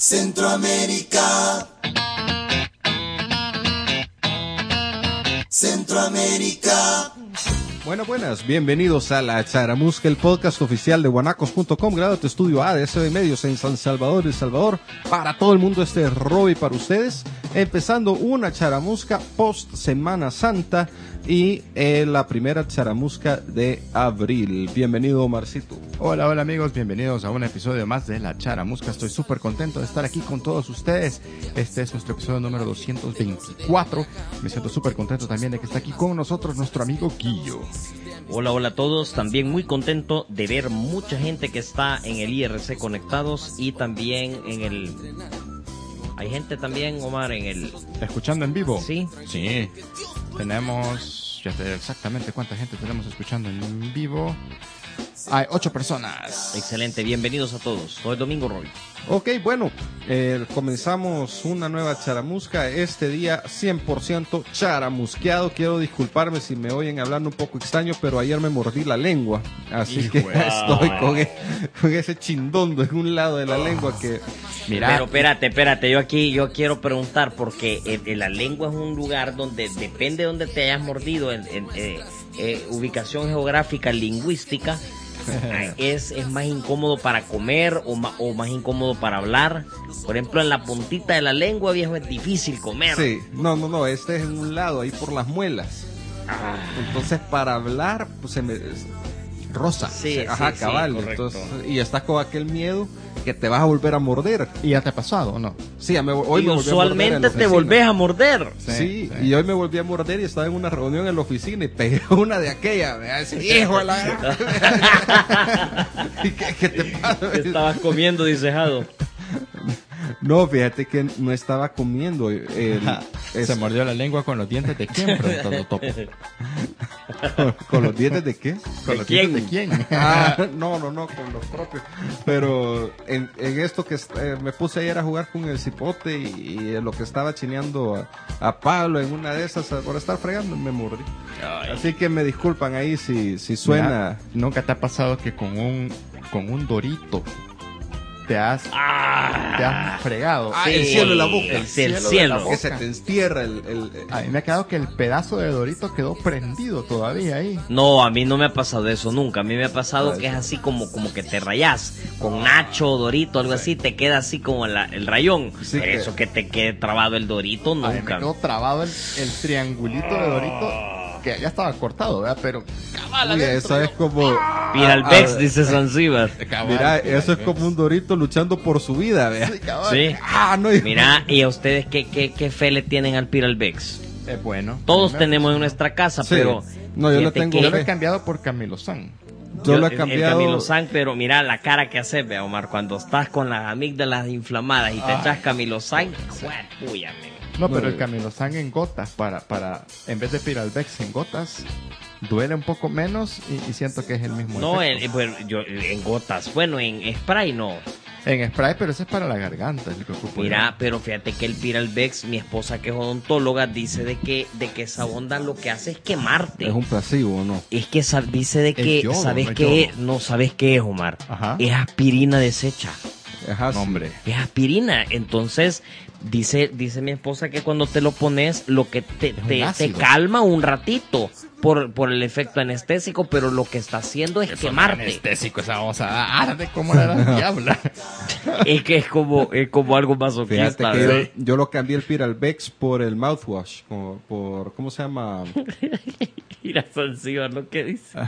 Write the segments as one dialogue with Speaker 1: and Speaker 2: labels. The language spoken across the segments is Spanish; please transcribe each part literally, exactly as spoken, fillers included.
Speaker 1: Centroamérica. Centroamérica.
Speaker 2: Bueno, buenas, bienvenidos a La Charamusca, el podcast oficial de guanacos punto com, grado de estudio A de S B Medios en San Salvador, El Salvador. Para todo el mundo este es Roby para ustedes, empezando una charamusca post Semana Santa y eh, la primera charamusca de abril. Bienvenido, Omarcito.
Speaker 3: Hola, hola amigos, bienvenidos a un episodio más de La Charamusca. Estoy súper contento de estar aquí con todos ustedes. Este es nuestro episodio número doscientos veinticuatro. Me siento súper contento también de que está aquí con nosotros nuestro amigo Guillo.
Speaker 4: Hola, hola a todos. También muy contento de ver mucha gente que está en el I R C conectados y también en el... Hay gente también, Omar, en el...
Speaker 3: ¿Escuchando en vivo?
Speaker 4: Sí.
Speaker 3: Sí. Tenemos... Ya sé exactamente cuánta gente tenemos escuchando en vivo. Hay ocho personas.
Speaker 4: Excelente, bienvenidos a todos. Hoy es domingo, Roy.
Speaker 2: Ok, bueno, eh, comenzamos una nueva charamusca. Este día cien por ciento charamusqueado. Quiero disculparme si me oyen hablando un poco extraño, pero ayer me mordí la lengua. Así Hijo que wow. estoy con, e- con ese chindondo en un lado de la lengua que...
Speaker 4: Mira. Pero espérate, espérate, yo aquí yo quiero preguntar, porque eh, eh, la lengua es un lugar donde depende de donde te hayas mordido, en, en eh, eh, ubicación geográfica, lingüística, es, es más incómodo para comer o, ma, o más incómodo para hablar. Por ejemplo, en la puntita de la lengua, viejo, es difícil comer.
Speaker 2: Sí, no, no, no, este es en un lado, ahí por las muelas. Ah. Entonces, para hablar, pues se me... rosa.
Speaker 4: Sí,
Speaker 2: Ajá,
Speaker 4: sí,
Speaker 2: cabal.
Speaker 4: sí,
Speaker 2: Entonces, y estás con aquel miedo que te vas a volver a morder.
Speaker 3: ¿Y ya te ha pasado o no?
Speaker 2: Sí, me, hoy
Speaker 4: y
Speaker 2: me volví a morder.
Speaker 4: Usualmente te volvés a morder.
Speaker 2: Sí, sí, sí, y hoy me volví a morder y estaba en una reunión en la oficina y pegué una de aquella. ¡Viejo la! ¿Qué, ¿Qué te pasa?
Speaker 4: ¿Qué estabas comiendo, dice Jado?
Speaker 2: No, fíjate que no estaba comiendo. El,
Speaker 3: es... Se mordió la lengua con los dientes de quién, preguntó el topo.
Speaker 2: ¿Con, ¿Con los dientes de qué?
Speaker 3: ¿Con los quién? dientes de quién?
Speaker 2: Ah, no, no, no, con los propios. Pero en, en esto que eh, me puse ayer a jugar con el cipote y, y en lo que estaba chineando a, a Pablo en una de esas, por estar fregando, me mordí. Ay. Así que me disculpan ahí si, si suena.
Speaker 3: Mira, ¿nunca te ha pasado que con un, con un dorito te has, ah, te has fregado?
Speaker 2: Ah, sí, el cielo de la boca.
Speaker 4: El,
Speaker 2: el
Speaker 4: cielo,
Speaker 2: cielo,
Speaker 4: cielo.
Speaker 2: De la boca. Que se te entierra el, el, el...
Speaker 3: A mí me ha quedado que el pedazo de dorito quedó prendido todavía ahí.
Speaker 4: No, a mí no me ha pasado eso nunca. A mí me ha pasado ah, que es así como, como que te rayás con nacho, dorito, algo así, te queda así como la, el rayón. Sí, Pero eso que te quede trabado el dorito, nunca.
Speaker 3: A mí me quedó trabado el, el triangulito de dorito, que ya estaba cortado, ¿verdad? Pero cabal,
Speaker 2: Uy, eso es como
Speaker 4: Piralbex, ah, dice Zanzíbar.
Speaker 2: Mira, eso es como un dorito luchando por su vida, ¿verdad?
Speaker 3: Sí, cabal.
Speaker 4: Sí.
Speaker 2: Ah, no,
Speaker 4: Mira, y a ustedes qué, qué, qué fe le tienen al Piralbex.
Speaker 3: Es bueno.
Speaker 4: Todos tenemos en nuestra casa,
Speaker 2: sí.
Speaker 4: pero
Speaker 2: no, yo no tengo.
Speaker 3: Que... Yo lo he cambiado por Camilo San.
Speaker 2: Yo, yo lo he cambiado.
Speaker 4: El Camilo San, pero mira la cara que haces, ve, Omar, cuando estás con las amígdalas inflamadas y te Ay, echas Camilo San, puya,
Speaker 3: no, pero el Camilo San en gotas, para, para, en vez de Piralbex en gotas, duele un poco menos y, y siento que es el mismo
Speaker 4: no,
Speaker 3: efecto.
Speaker 4: En, bueno, yo, en gotas, bueno, en spray no.
Speaker 3: En spray, pero ese es para la garganta. Es lo que ocupo
Speaker 4: Mira,
Speaker 3: yo.
Speaker 4: pero fíjate que el Piralbex, mi esposa que es odontóloga, dice de que, de que esa onda lo que hace es quemarte.
Speaker 2: Es un placebo, ¿no?
Speaker 4: Es que dice de que,
Speaker 3: yodo,
Speaker 4: ¿sabes
Speaker 3: no
Speaker 4: qué? No, ¿sabes qué es, Omar?
Speaker 3: Ajá.
Speaker 4: Es aspirina deshecha.
Speaker 2: Ajá, sí.
Speaker 3: Hombre.
Speaker 4: Es aspirina, entonces... Dice, dice mi esposa que cuando te lo pones, lo que te, te, te calma un ratito por, por el efecto anestésico, pero lo que está haciendo es
Speaker 3: Eso
Speaker 4: quemarte.
Speaker 3: Es anestésico, esa cosa. Ah, de cómo era la diabla.
Speaker 4: Es que es como, es como algo más
Speaker 2: Fíjate que yo, yo lo cambié el Piralbex por el mouthwash, por, por ¿cómo se llama?
Speaker 4: Mira, Zanzíbar, lo que dice.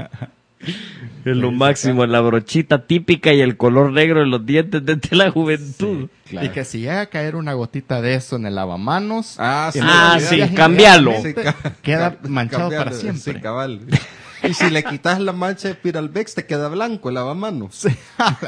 Speaker 4: Es lo máximo, la brochita típica y el color negro de los dientes desde la juventud.
Speaker 3: Sí, claro. Y que si llega a caer una gotita de eso en el lavamanos,
Speaker 2: ah, sí,
Speaker 4: ah, sí cambialo.
Speaker 3: Sí, queda manchado para siempre.
Speaker 2: Sí, cabal. Y si le quitas la mancha de Piralbex, te queda blanco el lavamanos.
Speaker 3: Sí.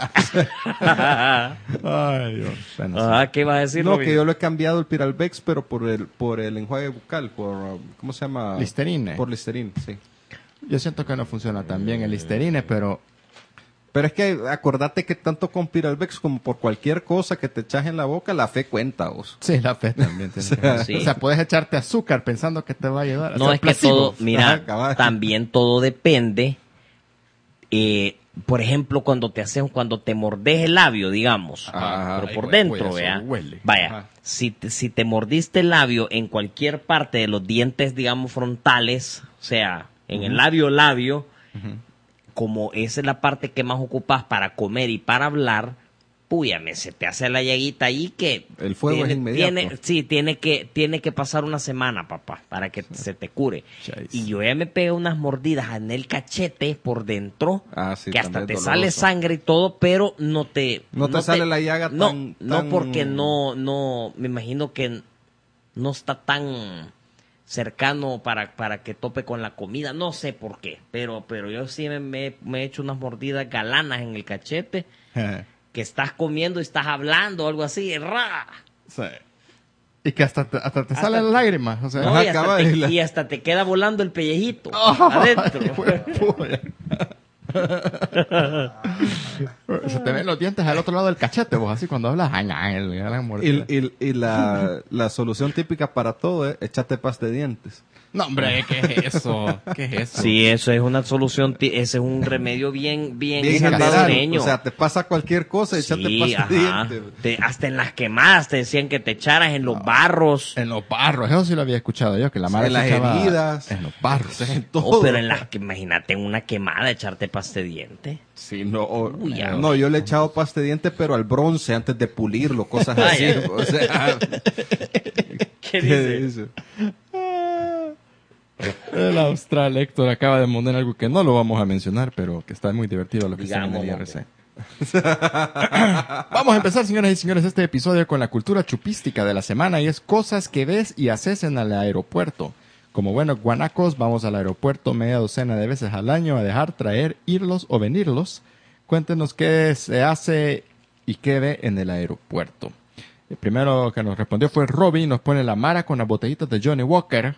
Speaker 3: Ay, Dios. Bueno,
Speaker 4: ah,
Speaker 3: sí.
Speaker 4: ¿Qué vas a decir?
Speaker 2: No,
Speaker 4: Robin?
Speaker 2: que yo lo he cambiado el Piralbex, pero por el por el enjuague bucal, por ¿cómo se llama?
Speaker 3: Listerine.
Speaker 2: Por Listerine, sí.
Speaker 3: Yo siento que no funciona tan bien el Listerine, pero...
Speaker 2: Pero es que acordate que tanto con Piralbex como por cualquier cosa que te echas en la boca, la fe cuenta, vos.
Speaker 3: Sí, la fe también. Tiene o, sea, sí. o sea, puedes echarte azúcar pensando que te va a ayudar.
Speaker 4: No, es que todo, mira, también todo depende. Eh, por ejemplo, cuando te haces, cuando te mordes el labio, digamos,
Speaker 3: Ajá,
Speaker 4: pero por
Speaker 3: ay,
Speaker 4: dentro,
Speaker 3: güey,
Speaker 4: vea.
Speaker 3: eso huele.
Speaker 4: Vaya,
Speaker 3: Ajá.
Speaker 4: si te, si te mordiste el labio en cualquier parte de los dientes, digamos, frontales, o sea, en
Speaker 3: Ujú.
Speaker 4: el labio, labio,
Speaker 3: Ujú.
Speaker 4: como esa es la parte que más ocupas para comer y para hablar, púyame, se te hace la llaguita ahí que
Speaker 2: El fuego
Speaker 4: tiene,
Speaker 2: es inmediato.
Speaker 4: tiene- sí, tiene que, tiene que pasar una semana, papá, para que se te cure.
Speaker 3: Chais.
Speaker 4: Y yo ya me pegué unas mordidas en el cachete por dentro,
Speaker 2: Ah, sí,
Speaker 4: que hasta
Speaker 2: también
Speaker 4: te
Speaker 2: es
Speaker 4: sale
Speaker 2: doloroso.
Speaker 4: sangre y todo, pero no te...
Speaker 2: No te sale la llaga
Speaker 4: no,
Speaker 2: tan-
Speaker 4: No,
Speaker 2: tan-
Speaker 4: porque no, no, me imagino que no está tan cercano para, para que tope con la comida, no sé por qué, pero, pero yo sí me, me- me he hecho unas mordidas galanas en el cachete, que estás comiendo y estás hablando o algo así, ¡ra!
Speaker 3: Sí. Y que hasta te, hasta te
Speaker 4: Hasta
Speaker 3: salen
Speaker 4: te-
Speaker 3: lágrimas. O sea,
Speaker 4: No,
Speaker 2: Ajá,
Speaker 4: y, hasta
Speaker 2: acaba
Speaker 4: te,
Speaker 2: de la-
Speaker 4: y hasta te queda volando el pellejito
Speaker 3: Ay,
Speaker 4: adentro.
Speaker 3: huepuya. Se te ven los dientes al otro lado del cachete, vos, así cuando hablas. Ay, ay, le dan mordida.
Speaker 2: Y, y- y la, la solución típica para todo es echarte pasta de dientes.
Speaker 3: No, hombre, ¿qué es eso? ¿Qué es eso?
Speaker 4: Sí, eso es una solución, ti- ese es un remedio bien, bien,
Speaker 2: Bien general.
Speaker 4: salvadoreño.
Speaker 2: O sea, te pasa cualquier cosa, echate
Speaker 4: Sí,
Speaker 2: pasta de
Speaker 4: ajá.
Speaker 2: dientes.
Speaker 4: Te- hasta en las quemadas te decían que te echaras en los barros.
Speaker 3: En los barros, eso sí lo había escuchado yo, que la madre
Speaker 2: En las
Speaker 3: se echaba
Speaker 2: heridas.
Speaker 3: En los barros.
Speaker 2: En
Speaker 4: No,
Speaker 2: todo.
Speaker 4: pero en las que, imagínate, en una quemada echarte pasta de diente.
Speaker 2: Sí, no, o-
Speaker 4: Uy, ya.
Speaker 2: no, yo le he echado pasta de dientes, pero al bronce antes de pulirlo, cosas
Speaker 4: Ah,
Speaker 2: así.
Speaker 4: ya.
Speaker 2: O sea,
Speaker 4: ¿Qué
Speaker 2: ¿qué
Speaker 4: dice?
Speaker 2: dice?
Speaker 3: El Austral Héctor acaba de poner algo que no lo vamos a mencionar, pero que está muy divertido lo que está en el I R C. Vamos a empezar, señoras y señores, este episodio con la cultura chupística de la semana, y es cosas que ves y haces en el aeropuerto. Como buenos guanacos, vamos al aeropuerto media docena de veces al año a dejar, traer, irlos o venirlos. Cuéntenos qué se hace y qué ve en el aeropuerto. El primero que nos respondió fue Robin, nos pone la mara con las botellitas de Johnny Walker.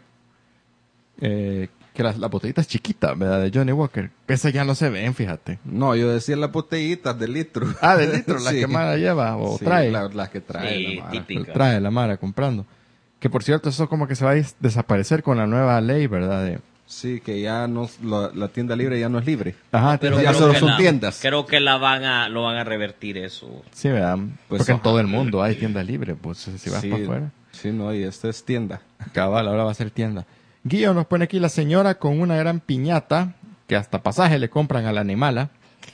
Speaker 3: Eh, que las, las botellitas chiquitas, ¿verdad? De Johnny Walker. Esas ya no se ven, fíjate.
Speaker 2: No, yo decía las botellitas de litro.
Speaker 3: Ah, de litro, las
Speaker 2: Sí.
Speaker 3: que Mara lleva o
Speaker 2: Sí,
Speaker 3: trae.
Speaker 2: la- las que trae.
Speaker 4: Sí,
Speaker 2: la Mara.
Speaker 4: típico.
Speaker 3: Trae la Mara comprando. Que por cierto, eso como que se va a dis- desaparecer con la nueva ley, ¿verdad? De-
Speaker 2: Sí, que ya no, la, la tienda libre ya no es libre.
Speaker 3: Ajá,
Speaker 4: Pero
Speaker 3: tiene-
Speaker 2: ya
Speaker 4: creo
Speaker 2: solo
Speaker 4: que
Speaker 2: son
Speaker 4: la-
Speaker 2: tiendas.
Speaker 4: Creo que la van a, lo van a revertir eso.
Speaker 3: Sí, ¿verdad?
Speaker 2: Pues
Speaker 3: Porque en
Speaker 2: ojalá.
Speaker 3: todo el mundo hay tienda libre, pues si vas
Speaker 2: sí,
Speaker 3: para afuera.
Speaker 2: Sí, no, y esta es tienda.
Speaker 3: Cabal, ahora va a ser tienda. Guillo nos pone aquí la señora con una gran piñata, que hasta pasaje le compran a la animala.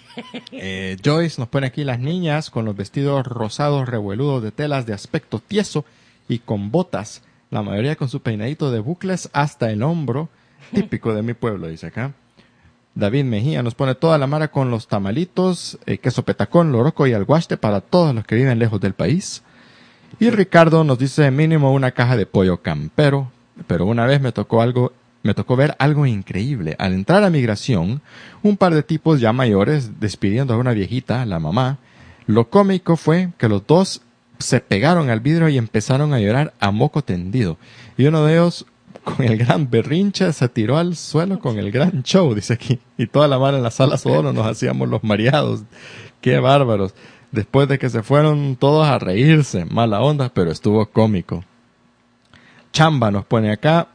Speaker 3: Eh, Joyce nos pone aquí las niñas con los vestidos rosados revueludos de telas de aspecto tieso y con botas, la mayoría con su peinadito de bucles hasta el hombro, típico de mi pueblo, dice acá. David Mejía nos pone toda la mara con los tamalitos, eh, queso petacón, loroco y alguaste para todos los que viven lejos del país. Y Ricardo nos dice mínimo una caja de pollo campero, pero una vez me tocó algo, me tocó ver algo increíble. Al entrar a migración, un par de tipos ya mayores despidiendo a una viejita, la mamá. Lo cómico fue que los dos se pegaron al vidrio y empezaron a llorar a moco tendido. Y uno de ellos, con el gran berrinche, se tiró al suelo con el gran show, dice aquí. Y toda la mano en la sala solo nos hacíamos los mareados. ¡Qué bárbaros! Después de que se fueron todos a reírse. Mala onda, pero estuvo cómico. Chamba nos pone acá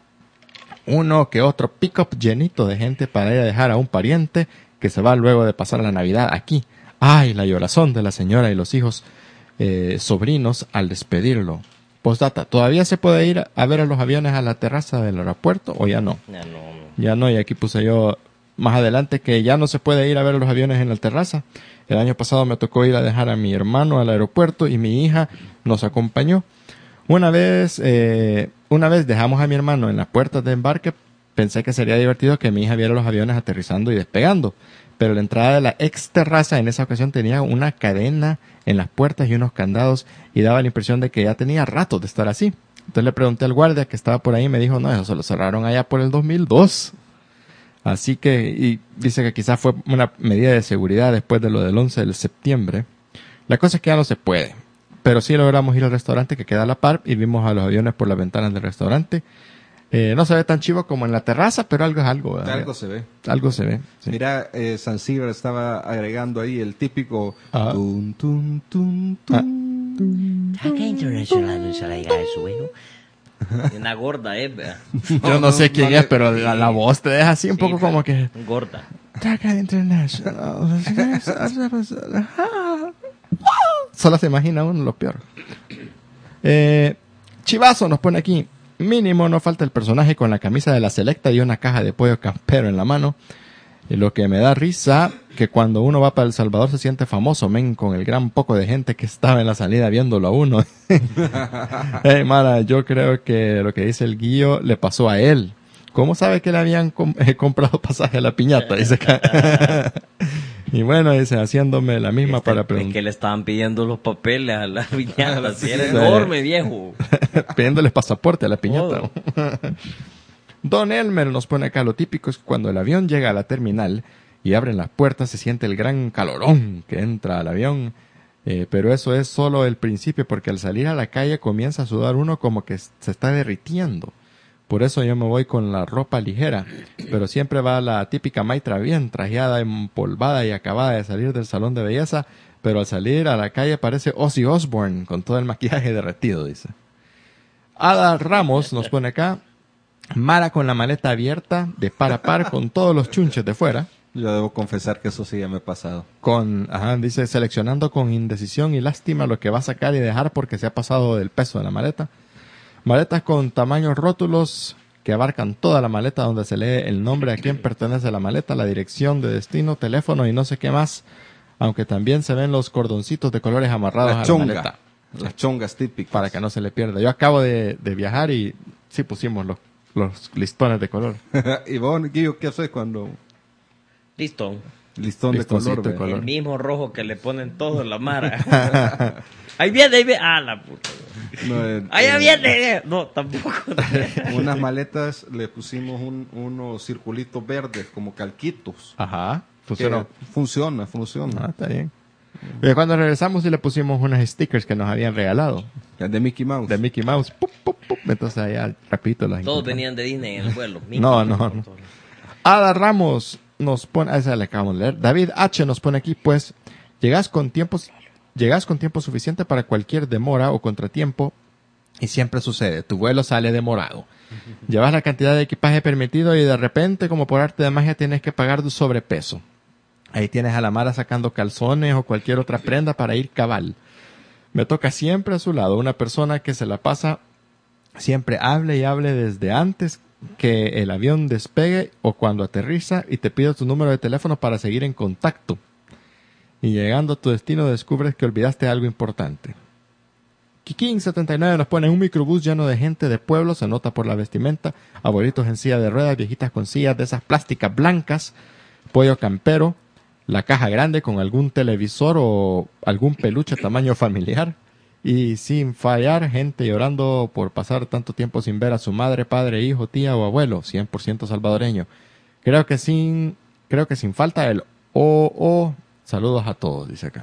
Speaker 3: uno que otro pick-up llenito de gente para ir a dejar a un pariente que se va luego de pasar la Navidad aquí. ¡Ay, la llorazón de la señora y los hijos eh, sobrinos al despedirlo! Postdata, ¿todavía se puede ir a ver a los aviones a la terraza del aeropuerto o ya no?
Speaker 4: Ya no, no.
Speaker 3: Ya no, y aquí puse yo más adelante que ya no se puede ir a ver a los aviones en la terraza. El año pasado me tocó ir a dejar a mi hermano al aeropuerto y mi hija nos acompañó. Una vez, eh, una vez dejamos a mi hermano en las puertas de embarque, pensé que sería divertido que mi hija viera los aviones aterrizando y despegando, pero la entrada de la ex terraza en esa ocasión tenía una cadena en las puertas y unos candados y daba la impresión de que ya tenía rato de estar así. Entonces le pregunté al guardia que estaba por ahí y me dijo, no, eso se lo cerraron allá por el dos mil dos. Así que, y dice que quizás fue una medida de seguridad después de lo del once de septiembre. La cosa es que ya no se puede. Pero sí logramos ir al restaurante que queda a la par y vimos a los aviones por las ventanas del restaurante. Eh, no se ve tan chivo como en la terraza, pero algo es algo. ¿verdad?
Speaker 2: Algo se ve.
Speaker 3: Algo se ve. Sí.
Speaker 2: Mira, eh, San Silver estaba agregando ahí el típico
Speaker 3: Ajá.
Speaker 2: tun, tun, tun, tun.
Speaker 4: Acá internacional no se la diga eso, bueno. Una gorda, ¿eh? ¿verdad?
Speaker 3: Yo no, no sé quién vale, es, pero la, la voz te deja así un sí, poco como que...
Speaker 4: Gorda.
Speaker 3: Solo se imagina uno lo peor. Eh, Chivazo nos pone aquí. Mínimo no falta el personaje con la camisa de la Selecta y una caja de pollo campero en la mano. Y lo que me da risa, que cuando uno va para El Salvador se siente famoso, men, con el gran poco de gente que estaba en la salida viéndolo a uno. Hey, Mara, yo creo que lo que dice el Guillo le pasó a él. ¿Cómo sabe que le habían com- eh, comprado pasaje a la piñata? Dice acá. Y bueno, dice, haciéndome la misma este, para preguntar.
Speaker 4: Es que le estaban pidiendo los papeles a la piñata. Si era enorme, viejo.
Speaker 3: Pidiéndoles pasaporte a la piñata. Oh. Don Elmer nos pone acá, lo típico es que cuando el avión llega a la terminal y abren las puertas se siente el gran calorón que entra al avión, eh, pero eso es solo el principio porque al salir a la calle comienza a sudar uno como que se está derritiendo. Por eso yo me voy con la ropa ligera, pero siempre va la típica maitra bien trajeada, empolvada y acabada de salir del salón de belleza, pero al salir a la calle parece Ozzy Osbourne con todo el maquillaje derretido, dice. Ada Ramos nos pone acá, Mara con la maleta abierta, de par a par, con todos los chunches de fuera.
Speaker 2: Yo debo confesar que eso sí ya me ha pasado.
Speaker 3: Con, ajá, dice, seleccionando con indecisión y lástima lo que va a sacar y dejar porque se ha pasado del peso de la maleta. Maletas con tamaños rótulos que abarcan toda la maleta donde se lee el nombre a quien pertenece la maleta, la dirección de destino, teléfono y no sé qué más. Aunque también se ven los cordoncitos de colores amarrados
Speaker 2: la
Speaker 3: a
Speaker 2: chonga,
Speaker 3: la maleta.
Speaker 2: Las chongas típicas.
Speaker 3: Para que no se le pierda. Yo acabo de, de viajar y sí pusimos los los listones de color.
Speaker 2: ¿Y vos, Guillo, qué haces cuando...?
Speaker 4: Listón.
Speaker 2: Listón de color,
Speaker 3: de color.
Speaker 4: El mismo rojo que le ponen todos la Mara. Ahí viene, ahí viene. Ah, la puta. No, eh, Allá eh, viene. No, tampoco.
Speaker 2: Unas maletas le pusimos un, unos circulitos verdes como calquitos.
Speaker 3: Ajá. Funcionó.
Speaker 2: Funciona, funciona.
Speaker 3: Ah, está bien. Y cuando regresamos y le pusimos unos stickers que nos habían regalado.
Speaker 2: De Mickey Mouse.
Speaker 3: De Mickey Mouse. Pup, pup, pup. Entonces allá rapidito las
Speaker 4: Todos venían de Disney en el vuelo. Mickey
Speaker 3: no, no, no. Ada Ramos nos pone, a esa le acabamos de leer. David H nos pone aquí, pues, llegas con tiempos, llegas con tiempo suficiente para cualquier demora o contratiempo y siempre sucede. Tu vuelo sale demorado. Llevas la cantidad de equipaje permitido y de repente, como por arte de magia, tienes que pagar tu sobrepeso. Ahí tienes a la Mara sacando calzones o cualquier otra prenda para ir cabal. Me toca siempre a su lado una persona que se la pasa, siempre hable y hable desde antes que el avión despegue o cuando aterriza y te pide tu número de teléfono para seguir en contacto. Y llegando a tu destino descubres que olvidaste algo importante. Kikín setenta y nueve nos pone un microbús lleno de gente de pueblo, se nota por la vestimenta, abuelitos en silla de ruedas, viejitas con sillas de esas plásticas blancas, pollo campero, la caja grande con algún televisor o algún peluche tamaño familiar y sin fallar gente llorando por pasar tanto tiempo sin ver a su madre, padre, hijo, tía o abuelo, cien por ciento salvadoreño. Creo que sin creo que sin falta el o o saludos a todos, dice acá.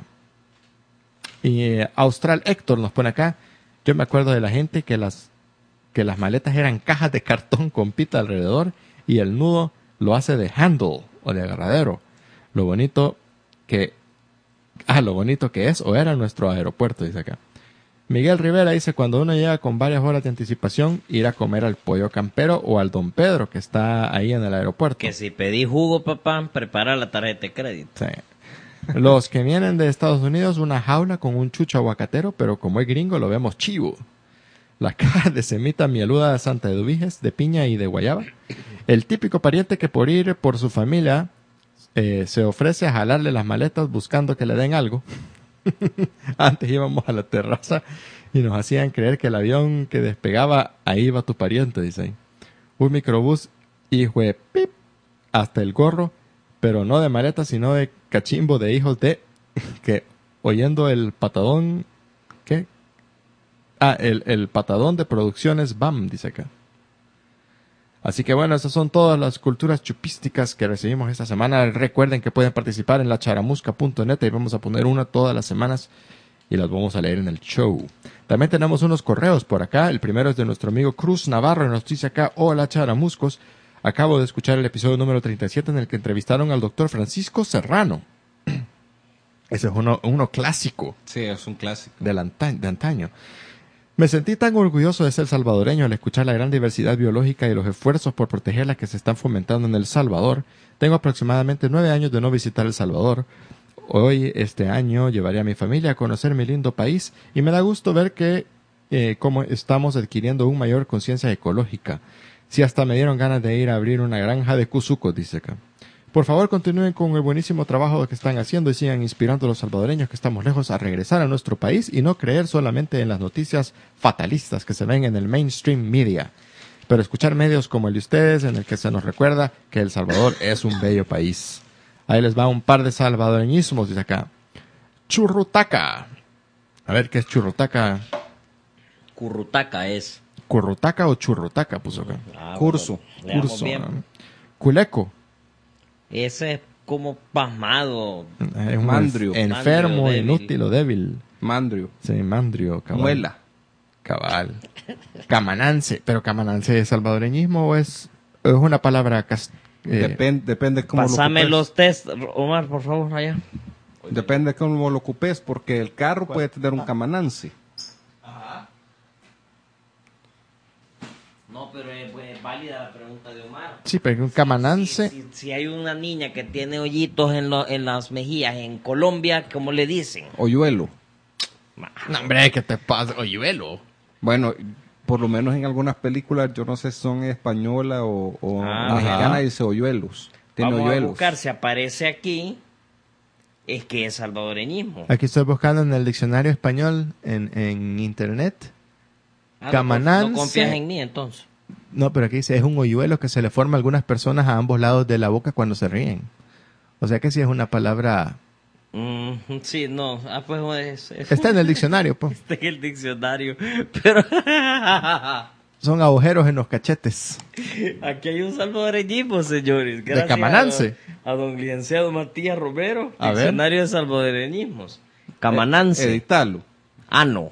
Speaker 3: Y eh, Austral Héctor nos pone acá, yo me acuerdo de la gente que las que las maletas eran cajas de cartón con pita alrededor y el nudo lo hace de handle o de agarradero. Lo bonito que ah, lo bonito que es o era nuestro aeropuerto, dice acá. Miguel Rivera dice, cuando uno llega con varias horas de anticipación, ir a comer al pollo campero o al Don Pedro, que está ahí en el aeropuerto.
Speaker 4: Que si pedí jugo, papá, prepara la tarjeta de crédito.
Speaker 3: Sí. Los que vienen de Estados Unidos, una jaula con un chucho aguacatero, pero como es gringo, lo vemos chivo. La caja de semita mieluda de Santa Eduviges, de piña y de guayaba. El típico pariente que por ir por su familia eh, se ofrece a jalarle las maletas buscando que le den algo. Antes íbamos a la terraza y nos hacían creer que el avión que despegaba, ahí iba tu pariente, dice ahí. Un microbús, hijo de pip, hasta el gorro, pero no de maleta, sino de cachimbo de hijos de, que oyendo el patadón, ¿qué? Ah, el, el patadón de producciones B A M, dice acá. Así que bueno, esas son todas las culturas chupísticas que recibimos esta semana. Recuerden que pueden participar en la charamusca punto net y vamos a poner una todas las semanas y las vamos a leer en el show. También tenemos unos correos por acá. El primero es de nuestro amigo Cruz Navarro y nos dice acá, hola charamuscos. Acabo de escuchar el episodio número treinta y siete en el que entrevistaron al doctor Francisco Serrano. Ese es uno, uno clásico.
Speaker 2: Sí, es un clásico.
Speaker 3: De, anta- de antaño. Me sentí tan orgulloso de ser salvadoreño al escuchar la gran diversidad biológica y los esfuerzos por protegerla que se están fomentando en El Salvador. Tengo aproximadamente nueve años de no visitar El Salvador. Hoy, este año, llevaré a mi familia a conocer mi lindo país y me da gusto ver que eh, como estamos adquiriendo una mayor conciencia ecológica. Si hasta me dieron ganas de ir a abrir una granja de cuzucos, dice acá. Por favor, continúen con el buenísimo trabajo que están haciendo y sigan inspirando a los salvadoreños que estamos lejos a regresar a nuestro país y no creer solamente en las noticias fatalistas que se ven en el mainstream media, pero escuchar medios como el de ustedes en el que se nos recuerda que El Salvador es un bello país. Ahí les va un par de salvadoreñismos, dice acá. Churrutaca. A ver, ¿qué es churrutaca?
Speaker 4: Currutaca es.
Speaker 3: ¿Currutaca o churrutaca? Puso acá.
Speaker 4: Ah,
Speaker 2: Curso.
Speaker 4: bueno,
Speaker 3: Curso.
Speaker 4: bien.
Speaker 3: ¿no? Culeco.
Speaker 4: Ese es como pasmado.
Speaker 3: Es un
Speaker 2: Mandrio.
Speaker 3: enfermo,
Speaker 4: Mandrio, débil.
Speaker 3: inútil o débil.
Speaker 2: Mandrio.
Speaker 3: Sí, mandrio, cabal.
Speaker 2: Muela.
Speaker 3: Cabal. Camanance. ¿Pero camanance es salvadoreñismo o es, es una palabra cas- eh,
Speaker 2: Depen- depende cómo
Speaker 4: Pásame
Speaker 2: lo ocupes.
Speaker 4: los test, Omar, por favor, allá.
Speaker 2: Depende cómo lo ocupes, porque el carro puede tener un camanance.
Speaker 4: No, pero es, es válida la pregunta de Omar.
Speaker 3: Sí, pero un camanance...
Speaker 4: Si, si- si hay una niña que tiene hoyitos en, lo- en las mejillas en Colombia, ¿cómo le dicen?
Speaker 2: Hoyuelo.
Speaker 3: No, hombre, ¿qué te pasa? Oyuelo.
Speaker 2: Bueno, por lo menos en algunas películas, yo no sé si son españolas o, o
Speaker 4: Ah,
Speaker 2: mexicanas,
Speaker 3: ajá.
Speaker 2: dice hoyuelos. Tiene
Speaker 4: Vamos
Speaker 2: hoyuelos.
Speaker 4: a buscar, si aparece aquí, es que es salvadoreñismo.
Speaker 3: Aquí estoy buscando en el diccionario español en, en internet.
Speaker 4: Ah, no,
Speaker 3: camanance.
Speaker 4: No confías en mí, entonces.
Speaker 3: No, pero aquí dice, es un hoyuelo que se le forma a algunas personas a ambos lados de la boca cuando se ríen. O sea que sí es una palabra...
Speaker 4: Mm, sí, no. Ah, pues es, es-
Speaker 3: Está en el diccionario, pues.
Speaker 4: está en el diccionario. Pero
Speaker 3: Son agujeros en los cachetes.
Speaker 4: aquí hay un salvadoreñismo, señores.
Speaker 3: ¿De camanance?
Speaker 4: A, a don licenciado Matías Romero,
Speaker 3: A ver.
Speaker 4: diccionario de salvadoreñismos. Camanance.
Speaker 2: Eh, editalo.
Speaker 4: Ano.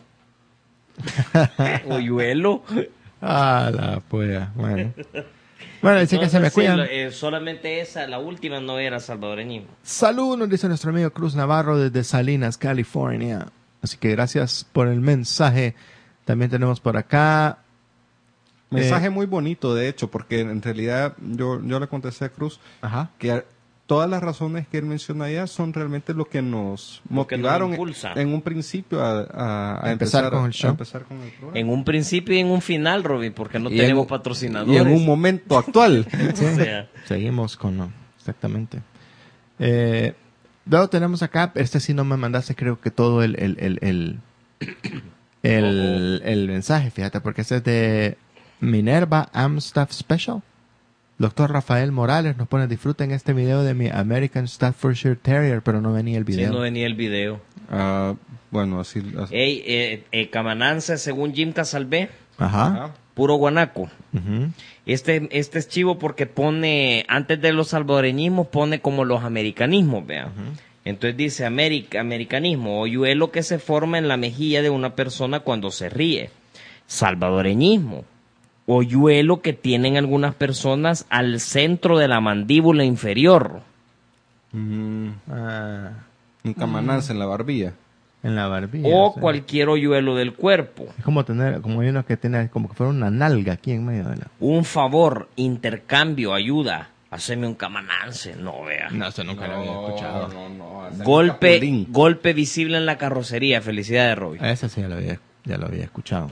Speaker 4: Hoyuelo.
Speaker 3: Ah, la polla. Bueno. Bueno, dice que se me
Speaker 4: Entonces, sí,
Speaker 3: cuidan.
Speaker 4: lo- eh, solamente esa, la última no era salvadoreñismo.
Speaker 3: Salud, nos dice nuestro amigo Cruz Navarro desde Salinas, California. Así que gracias por el mensaje. También tenemos por acá...
Speaker 2: Mensaje
Speaker 3: Eh,
Speaker 2: muy bonito, de hecho, porque en realidad yo, yo le contesté a Cruz
Speaker 3: Ajá.
Speaker 2: que todas las razones que él menciona allá son realmente lo que nos
Speaker 4: Lo que nos
Speaker 2: motivaron
Speaker 4: impulsa.
Speaker 2: en un principio a, a- a
Speaker 3: A empezar con el
Speaker 2: a
Speaker 3: show.
Speaker 2: empezar con el programa.
Speaker 4: En un principio y en un final, Robin, porque no
Speaker 2: Y
Speaker 4: tenemos
Speaker 2: en-
Speaker 4: patrocinadores.
Speaker 2: Y en un momento actual.
Speaker 3: Sí,
Speaker 4: O sea.
Speaker 3: seguimos con... no, exactamente. Eh, luego tenemos acá, este sí no me mandaste creo que todo el el, el, el, el, el mensaje, fíjate, porque este es de Minerva Amstaff Special. Doctor Rafael Morales nos pone, disfruten este video de mi American Staffordshire Terrier, pero no venía el
Speaker 4: Sí,
Speaker 3: video.
Speaker 4: no venía el video.
Speaker 2: Ah, bueno, así. así.
Speaker 4: Ey, eh, eh, Camanance, según Jim Casalvé,
Speaker 3: Ajá.
Speaker 2: Ajá.
Speaker 4: puro guanaco.
Speaker 3: Ujú.
Speaker 4: Este, este es chivo porque pone, antes de los salvadoreñismos, pone como los americanismos, vean. Entonces dice América, americanismo, hoyuelo que se forma en la mejilla de una persona cuando se ríe. Salvadoreñismo, hoyuelo que tienen algunas personas al centro de la mandíbula inferior.
Speaker 2: Mm,
Speaker 3: Ah,
Speaker 2: un camanance en la barbilla.
Speaker 3: en la barbilla.
Speaker 4: O
Speaker 3: sí.
Speaker 4: cualquier hoyuelo del cuerpo.
Speaker 3: Es como tener, como hay uno que tiene como que fuera una nalga aquí en medio de la...
Speaker 4: Un favor, intercambio, ayuda. Haceme un camanance. No, vea.
Speaker 3: No, eso nunca lo había escuchado.
Speaker 2: No, no, hacer
Speaker 4: Golpe,
Speaker 2: capulín.
Speaker 4: golpe visible en la carrocería. Felicidades, Robin.
Speaker 3: Ese sí ya lo había, ya lo había escuchado.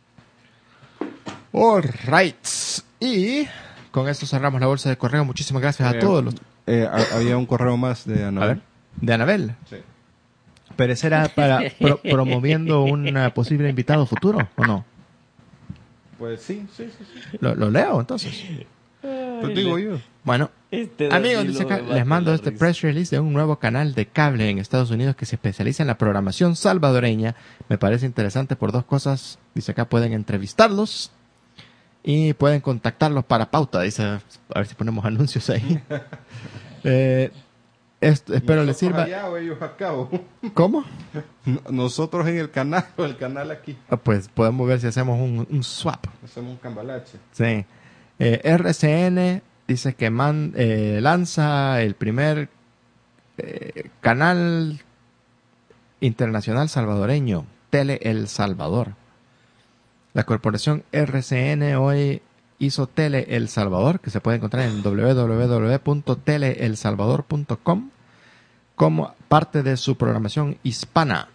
Speaker 3: All right. Y con esto cerramos la bolsa de correo. Muchísimas gracias a
Speaker 2: Eh,
Speaker 3: todos los...
Speaker 2: eh, ha- había un correo más de
Speaker 3: A
Speaker 2: Ana.
Speaker 3: ver, de Anabel.
Speaker 2: Sí.
Speaker 3: Pero ese era para pro- promoviendo un eh, posible invitado futuro, ¿o no?
Speaker 2: Pues sí, sí, sí. sí.
Speaker 3: Lo, lo leo entonces.
Speaker 2: Pues digo yo.
Speaker 3: Bueno,
Speaker 4: Este
Speaker 3: amigos,
Speaker 4: Danilo
Speaker 3: dice acá,
Speaker 4: me mata
Speaker 3: les mando
Speaker 4: la
Speaker 3: este
Speaker 4: risa.
Speaker 3: press release de un nuevo canal de cable en Estados Unidos que se especializa en la programación salvadoreña. Me parece interesante por dos cosas. Dice acá, pueden entrevistarlos y pueden contactarlos para pauta. Dice, a ver si ponemos anuncios ahí. eh, esto, espero les
Speaker 2: Nosotros
Speaker 3: sirva.
Speaker 2: allá o ellos acá, o-
Speaker 3: ¿Cómo?
Speaker 2: Nosotros en el canal o el canal aquí.
Speaker 3: Ah, pues podemos ver si hacemos un, un swap.
Speaker 2: Hacemos un cambalache.
Speaker 3: Sí. Eh, R C N dice que man, eh, lanza el primer eh, canal internacional salvadoreño, Tele El Salvador. La corporación R C N hoy hizo Tele El Salvador, que se puede encontrar en doble u doble u doble u punto tele el salvador punto com, como parte de su programación hispana.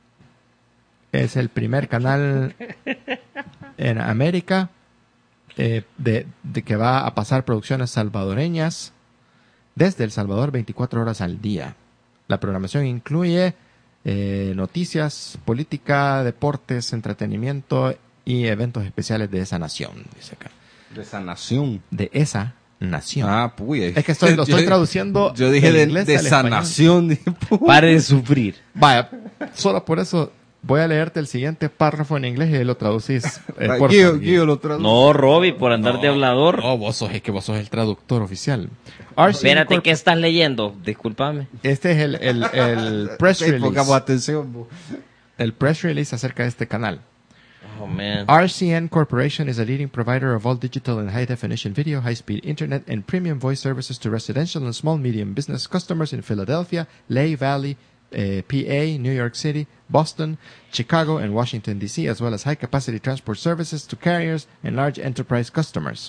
Speaker 3: Es el primer canal en América eh, de, de que va a pasar producciones salvadoreñas desde El Salvador veinticuatro horas al día. La programación incluye eh, noticias, política, deportes, entretenimiento y eventos especiales de esa nación, dice acá.
Speaker 2: De esa nación.
Speaker 3: De esa nación.
Speaker 2: Ah, puy.
Speaker 3: Es que estoy, lo estoy
Speaker 2: yo,
Speaker 3: traduciendo.
Speaker 2: Yo dije de,
Speaker 3: inglés
Speaker 2: de
Speaker 3: al
Speaker 2: esa
Speaker 3: español.
Speaker 2: nación. Dije, puy.
Speaker 4: Pare de sufrir.
Speaker 3: Vaya, solo por eso voy a leerte el siguiente párrafo en inglés y lo traducís. Eh,
Speaker 2: Ah,
Speaker 3: porfa,
Speaker 2: Guido,
Speaker 3: Guido.
Speaker 2: Guido lo traduce.
Speaker 4: No, Robbie, por andar de hablador.
Speaker 3: No, vos sos, es que vos sos el traductor oficial. R C N
Speaker 4: Espérate,
Speaker 3: Corp-
Speaker 4: ¿qué estás leyendo? Discúlpame.
Speaker 3: Este es el, el, el press
Speaker 2: Sí, pongamos
Speaker 3: release.
Speaker 2: atención. bo.
Speaker 3: El press release acerca de este canal.
Speaker 4: Oh, man.
Speaker 3: R C N Corporation is a leading provider of all digital and high-definition video, high-speed internet, and premium voice services to residential and small-medium business customers in Philadelphia, Lehigh Valley, uh, P A, New York City, Boston, Chicago, and Washington, D C, as well as high-capacity transport services to carriers and large enterprise customers.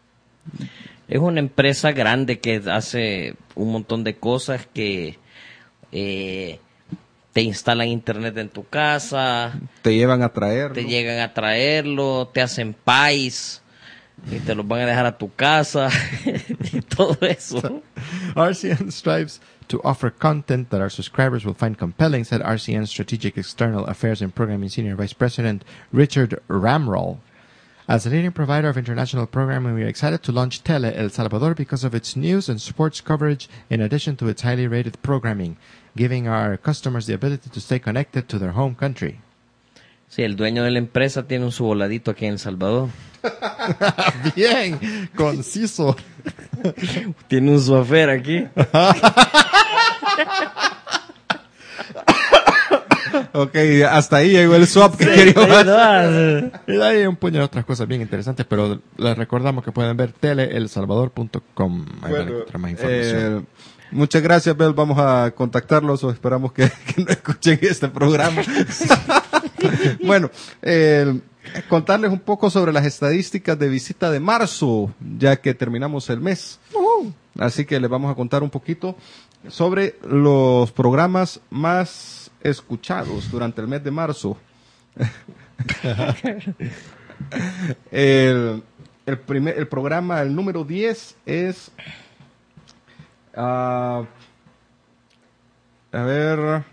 Speaker 4: Es una empresa grande que hace un montón de cosas que eh, te instalan internet en tu casa,
Speaker 2: Te llevan a traer.
Speaker 4: te llegan a traerlo, te hacen pies y te los van a dejar a tu casa y todo eso.
Speaker 3: R C N strives to offer content that our subscribers will find compelling, said R C N Strategic External Affairs and Programming Senior Vice President Richard Ramroll. As a leading provider of international programming, we are excited to launch Tele El Salvador because of its news and sports coverage in addition to its highly rated programming, giving our customers the ability to stay connected to their home country.
Speaker 4: Sí, el dueño de la empresa tiene un su voladito aquí en El Salvador.
Speaker 3: Bien, conciso.
Speaker 4: Tiene un sofer aquí.
Speaker 2: Ok, hasta ahí llegó el swap que
Speaker 4: Sí,
Speaker 2: quería
Speaker 4: sí,
Speaker 2: hacer.
Speaker 4: no,
Speaker 3: Y de ahí hay un puño de otras cosas bien interesantes, pero les recordamos que pueden ver tele el salvador punto com. Ahí van a
Speaker 2: Bueno,
Speaker 3: encontrar más información.
Speaker 2: eh, muchas gracias, Bel. Vamos a contactarlos o esperamos que, que no escuchen este programa. Bueno, eh, contarles un poco sobre las estadísticas de visita de marzo, ya que terminamos el mes. Así que les vamos a contar un poquito sobre los programas más escuchados durante el mes de marzo. el, el, primer, el programa, el número diez es... ah, a ver...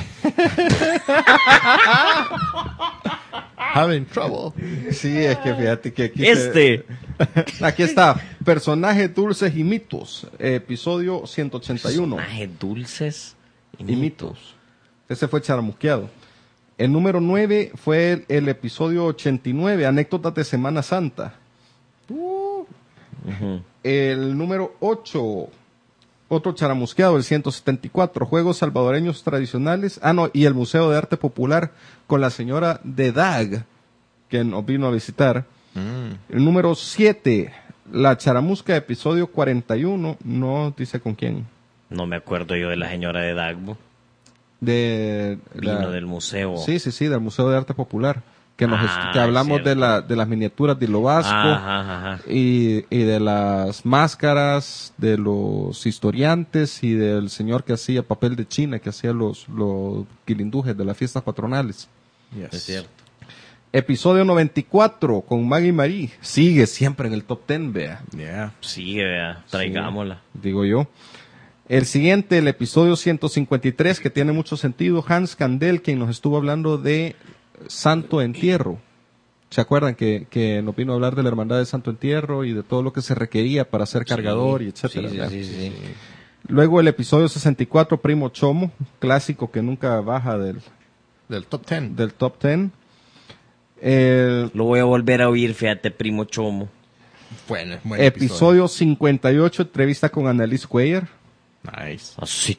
Speaker 3: Having trouble.
Speaker 2: Sí, es que fíjate que aquí...
Speaker 4: Este.
Speaker 2: se- aquí está. Personajes dulces y mitos. Episodio ciento ochenta y uno.
Speaker 4: Personajes dulces y
Speaker 2: Y mitos. Ese fue charamusqueado. El número nueve fue el, el episodio ochenta y nueve, anécdotas de Semana Santa.
Speaker 4: Ujú.
Speaker 2: El número ocho, otro charamusqueado, el ciento setenta y cuatro, juegos salvadoreños tradicionales. Ah, no, y el Museo de Arte Popular con la señora de Dag, que nos vino a visitar.
Speaker 3: Mm.
Speaker 2: El número siete, la charamusca, episodio cuarenta y uno, no dice con quién.
Speaker 4: No me acuerdo yo de la señora de Dagbo.
Speaker 2: De
Speaker 4: Vino
Speaker 2: la-
Speaker 4: del museo.
Speaker 2: Sí, sí, sí, del Museo de Arte Popular. Que, nos,
Speaker 4: Ah,
Speaker 2: que hablamos
Speaker 4: es
Speaker 2: de,
Speaker 4: cierto.
Speaker 2: la, de las miniaturas de lo vasco
Speaker 4: Ajá, ajá, ajá.
Speaker 2: y, y de las máscaras, de los historiantes y del señor que hacía papel de China, que hacía los, los quilindujes de las fiestas patronales.
Speaker 4: Es cierto.
Speaker 2: Episodio noventa y cuatro con Maggie Marie. Sigue siempre en el top ten, vea.
Speaker 3: Yeah.
Speaker 4: Sí, vea, traigámosla.
Speaker 2: Digo yo. El siguiente, el episodio ciento cincuenta y tres, que tiene mucho sentido, Hans Candel, quien nos estuvo hablando de Santo Entierro. ¿Se acuerdan que, que nos vino a hablar de la Hermandad de Santo Entierro y de todo lo que se requería para ser cargador y etcétera?
Speaker 4: Sí, sí,
Speaker 2: ¿verdad?
Speaker 4: sí, sí.
Speaker 2: Luego el episodio sesenta y cuatro, Primo Chomo, clásico que nunca baja del,
Speaker 3: Del top ten.
Speaker 2: del top ten. El
Speaker 4: Lo voy a volver a oír, fíjate, primo Chomo.
Speaker 3: Bueno, buen
Speaker 2: episodio cincuenta y ocho, entrevista con Annalise Cuellar.
Speaker 3: Nice.
Speaker 4: Así.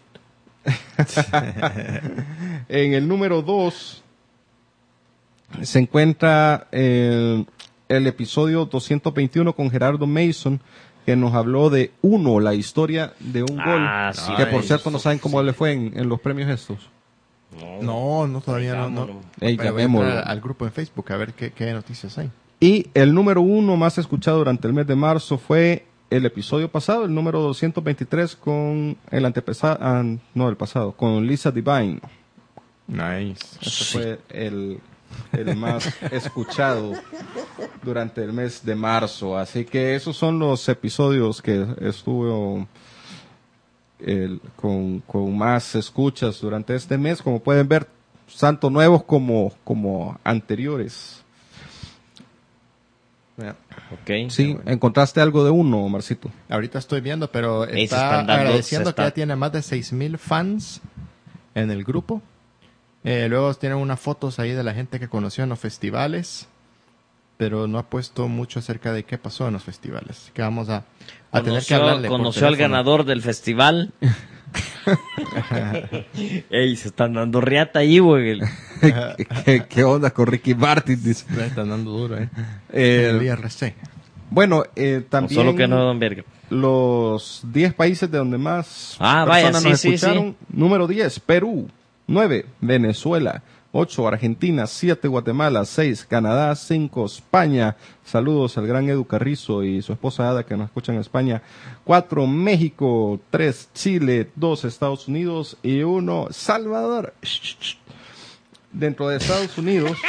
Speaker 2: En el número dos se encuentra el, el episodio doscientos veintiuno con Gerardo Mason, que nos habló de Uno, la historia de un
Speaker 4: Ah,
Speaker 2: gol.
Speaker 4: sí,
Speaker 2: que por
Speaker 3: nice.
Speaker 2: cierto no saben cómo le fue en, en los premios estos.
Speaker 3: No, no, todavía no. no.
Speaker 2: Ey,
Speaker 3: Pero voy a
Speaker 2: llamémoslo.
Speaker 3: entrar al grupo en Facebook a ver qué, qué noticias hay.
Speaker 2: Y el número uno más escuchado durante el mes de marzo fue el episodio pasado, el número doscientos veintitrés con el antepasado, ah, no, el pasado, con Lisa Divine.
Speaker 3: Nice.
Speaker 2: Este fue el, el más escuchado durante el mes de marzo. Así que esos son los episodios que estuvo el, con, con más escuchas durante este mes. Como pueden ver, tanto nuevos como, como anteriores.
Speaker 4: Ok.
Speaker 2: Sí, bueno. ¿Encontraste algo de uno, Marcito?
Speaker 3: Ahorita estoy viendo, pero
Speaker 4: Ey, se
Speaker 3: está
Speaker 4: están dando-
Speaker 3: agradeciendo
Speaker 4: se está-
Speaker 3: que ya tiene más de seis mil fans en el grupo. Eh, luego tienen unas fotos ahí de la gente que conoció en los festivales, pero no ha puesto mucho acerca de qué pasó en los festivales. Así que vamos a, a tener que
Speaker 4: Conoció,
Speaker 3: hablarle por
Speaker 4: conoció al
Speaker 3: teléfono.
Speaker 4: ganador del festival. Ey, se están dando riata ahí, güey.
Speaker 2: ¿Qué, qué onda con Ricky Martin? Dice.
Speaker 3: Ya están dando duro, ¿eh?
Speaker 2: Eh,
Speaker 3: el I R C.
Speaker 2: Bueno, eh, también
Speaker 4: Solo que no, don Verga.
Speaker 2: los diez países de donde más
Speaker 4: Ah, vaya,
Speaker 2: personas
Speaker 4: sí,
Speaker 2: nos
Speaker 4: sí,
Speaker 2: escucharon. Número diez, Perú. nueve, Venezuela. ocho, Argentina. siete, Guatemala. seis, Canadá. cinco, España. Saludos al gran Edu Carrizo y su esposa Ada que nos escuchan en España. cuatro, México. tres, Chile. dos, Estados Unidos. Y uno, Salvador. Dentro de Estados Unidos.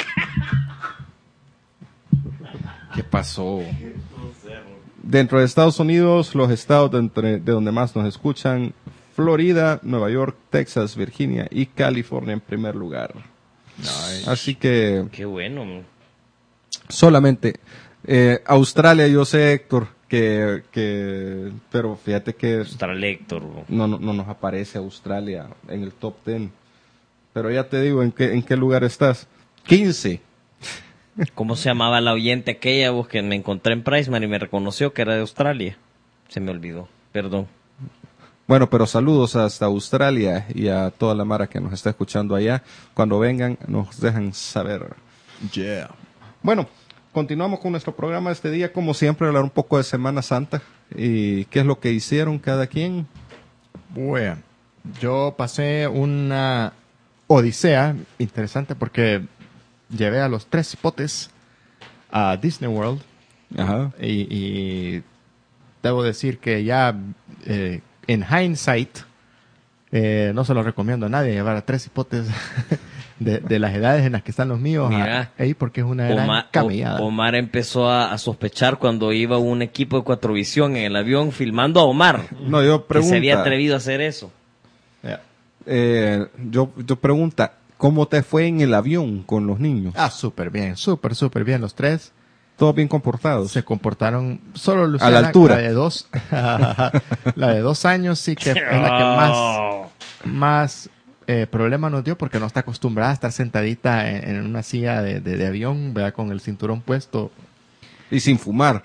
Speaker 2: ¿Qué pasó? Dentro de Estados Unidos, los estados de, entre- de donde más nos escuchan, Florida, Nueva York, Texas, Virginia y California en primer lugar. Así que
Speaker 4: Qué bueno.
Speaker 2: solamente eh, Australia, yo sé, Héctor, que, que pero fíjate que
Speaker 4: Australector.
Speaker 2: no, no, no nos aparece Australia en el top diez. Pero ya te digo, ¿en qué, en qué lugar estás? quince.
Speaker 4: ¿Cómo se llamaba la oyente aquella vos que me encontré en Priceman y me reconoció que era de Australia? Se me olvidó. Perdón.
Speaker 2: Bueno, pero saludos hasta Australia y a toda la mara que nos está escuchando allá. Cuando vengan, nos dejan saber.
Speaker 3: Yeah.
Speaker 2: Bueno, continuamos con nuestro programa este día. Como siempre, hablar un poco de Semana Santa y qué es lo que hicieron cada quien.
Speaker 3: Bueno, yo pasé una odisea interesante porque llevé a los tres potes a Disney World
Speaker 2: Ajá.
Speaker 3: y, y debo decir que ya eh, en hindsight eh, no se lo recomiendo a nadie llevar a tres hipotes de, de las edades en las que están los míos
Speaker 4: Mira.
Speaker 3: a- ahí porque es una gran
Speaker 4: Omar,
Speaker 3: camellada.
Speaker 4: O- Omar empezó a, a sospechar cuando iba un equipo de Cuatrovisión en el avión filmando a Omar.
Speaker 2: No, yo
Speaker 4: Que
Speaker 2: pregunto.
Speaker 4: se había atrevido a hacer eso.
Speaker 3: Ya.
Speaker 2: Eh, yo, yo pregunta, ¿cómo te fue en el avión con los niños?
Speaker 3: Ah, súper bien, súper, súper bien. Los tres
Speaker 2: ¿Todos bien comportados?
Speaker 3: se comportaron solo Luciana,
Speaker 2: A la altura.
Speaker 3: La de dos, la de dos años sí que es la que más,
Speaker 4: Oh.
Speaker 3: más eh, problema nos dio porque no está acostumbrada a estar sentadita en, en una silla de, de, de avión, ¿verdad? Con el cinturón puesto.
Speaker 2: Y sin fumar.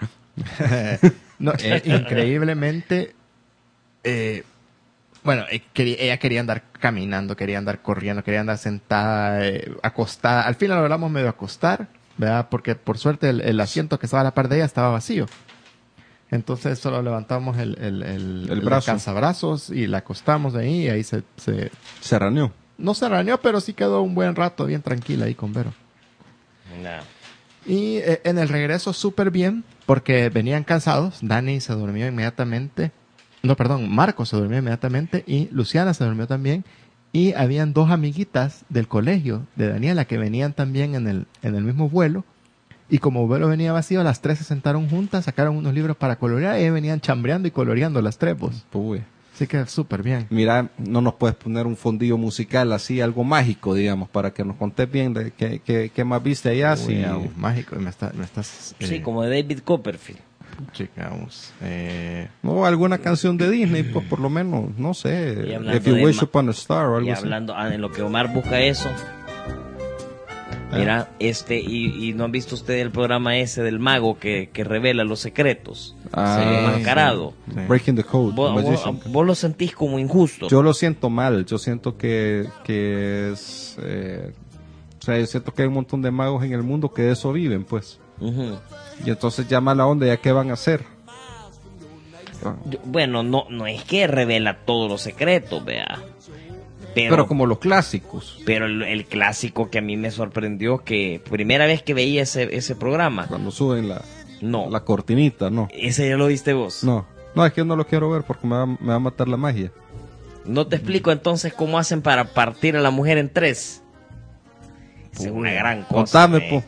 Speaker 3: No, eh, increíblemente, eh, bueno, eh, quería- ella quería andar caminando, quería andar corriendo, quería andar sentada, eh, acostada. Al final lo hablamos medio acostar, ¿verdad? Porque por suerte el, el asiento que estaba a la par de ella estaba vacío. Entonces solo levantamos el, el, el,
Speaker 2: El brazo.
Speaker 3: alcanzabrazos y la acostamos ahí y ahí se, se
Speaker 2: Se raneó.
Speaker 3: no se arañó, pero sí quedó un buen rato bien tranquila ahí con Vero.
Speaker 4: Nah.
Speaker 3: Y eh, en el regreso súper bien, porque venían cansados. Dani se durmió inmediatamente. No, perdón, Marco se durmió inmediatamente y Luciana se durmió también. Y habían dos amiguitas del colegio de Daniela que venían también en el, en el mismo vuelo. Y como el vuelo venía vacío, las tres se sentaron juntas, sacaron unos libros para colorear y venían chambreando y coloreando las tres, pues.
Speaker 2: Uy.
Speaker 3: Así que súper bien.
Speaker 2: Mira, no nos puedes poner un fondillo musical así, algo mágico, digamos, para que nos contés bien de qué, qué, qué más viste allá.
Speaker 3: Uy,
Speaker 2: Sí.
Speaker 3: au, mágico. Me, está, me estás...
Speaker 4: Sí,
Speaker 3: eh,
Speaker 4: como de David Copperfield.
Speaker 3: Chicos. Eh,
Speaker 2: No, alguna canción de Disney, pues por lo menos, no sé.
Speaker 4: Y hablando
Speaker 2: If You
Speaker 4: de
Speaker 2: Wish
Speaker 4: ma-
Speaker 2: Upon a Star o algo
Speaker 4: Y
Speaker 2: así.
Speaker 4: hablando, ah, en lo que Omar busca eso.
Speaker 3: Ah.
Speaker 4: Mira, este, y, y no han visto ustedes el programa ese del mago que, que revela los secretos.
Speaker 2: Ah,
Speaker 3: Sí,
Speaker 4: Enmascarado.
Speaker 3: sí.
Speaker 2: Breaking the Code.
Speaker 4: Vos, vos-
Speaker 2: Magician.
Speaker 4: vos lo sentís como injusto.
Speaker 2: Yo lo siento mal, yo siento que, que es... eh, o sea, yo siento que hay un montón de magos en el mundo que de eso viven, pues.
Speaker 4: Ujú.
Speaker 2: Y entonces llama la onda, ¿ya qué van a hacer?
Speaker 4: Yo- Bueno, no, no es que revela todos los secretos, vea.
Speaker 2: Pero, pero como los clásicos.
Speaker 4: Pero el, el clásico que a mí me sorprendió, que primera vez que veía ese, ese programa.
Speaker 2: Cuando suben la,
Speaker 4: no.
Speaker 2: la cortinita, no.
Speaker 4: ¿Ese ya lo viste vos?
Speaker 2: No, no, es que no lo quiero ver porque me va, me va a matar la magia.
Speaker 4: No te explico entonces cómo hacen para partir a la mujer en tres. Es una gran cosa.
Speaker 2: Contame, po.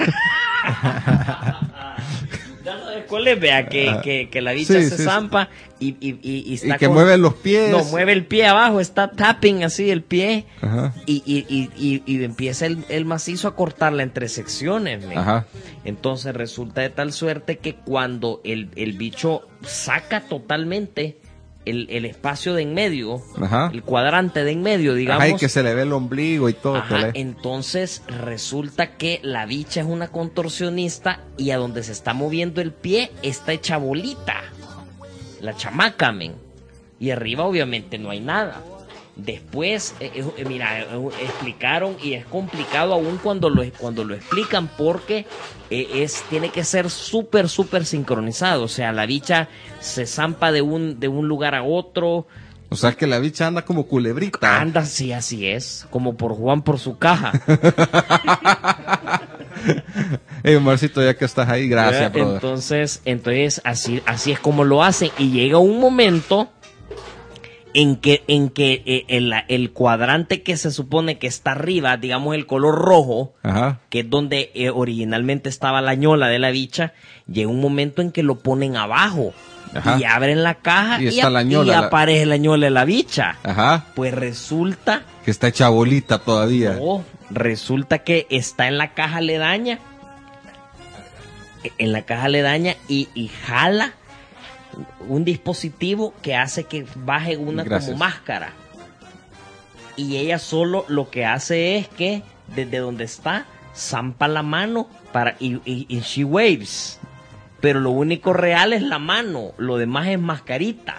Speaker 4: Ya no sé cuál es, vea, que, que, que la bicha
Speaker 2: sí,
Speaker 4: se
Speaker 2: sí,
Speaker 4: zampa y, y, y, y está
Speaker 2: y que
Speaker 4: con...
Speaker 2: mueve los pies.
Speaker 4: No, mueve el pie abajo, está tapping así el pie.
Speaker 2: Ajá.
Speaker 4: Y, y, y, y, y empieza el, el macizo a cortarla en tres secciones. ¿Me?
Speaker 2: Ajá.
Speaker 4: Entonces resulta de tal suerte que cuando el, el bicho saca totalmente el, el espacio de en medio,
Speaker 2: Ajá.
Speaker 4: el cuadrante de en medio, digamos.
Speaker 2: Ajá, y que se le ve el ombligo y todo.
Speaker 4: Ajá, entonces resulta que la bicha es una contorsionista y a donde se está moviendo el pie está hecha bolita. La chamaca, men. Y arriba obviamente no hay nada. Después, eh, eh, mira, eh, explicaron y es complicado aún cuando lo, cuando lo explican porque eh, es, tiene que ser súper, súper sincronizado. O sea, la bicha se zampa de un, de un lugar a otro.
Speaker 2: O sea, que la bicha anda como culebrita.
Speaker 4: Anda, sí, así es. Como por Juan por su caja.
Speaker 2: Hey, Omarcito, ya que estás ahí, gracias, brother.
Speaker 4: Entonces, entonces así, así es como lo hacen. Y llega un momento en que, en que eh, el, el cuadrante que se supone que está arriba, digamos el color rojo,
Speaker 2: Ajá.
Speaker 4: que es donde eh, originalmente estaba la ñola de la bicha, llega un momento en que lo ponen abajo. Ajá. Y abren la caja
Speaker 2: y,
Speaker 4: y,
Speaker 2: está la ñola,
Speaker 4: y aparece la ñola de la bicha.
Speaker 2: Ajá.
Speaker 4: Pues resulta
Speaker 2: que está hecha bolita todavía.
Speaker 4: No, resulta que está en la caja aledaña. En la caja aledaña y, y jala un dispositivo que hace que baje una Gracias. Como máscara. Y ella solo lo que hace es que desde donde está zampa la mano para y, y, y she waves. Pero lo único real es la mano, lo demás es mascarita.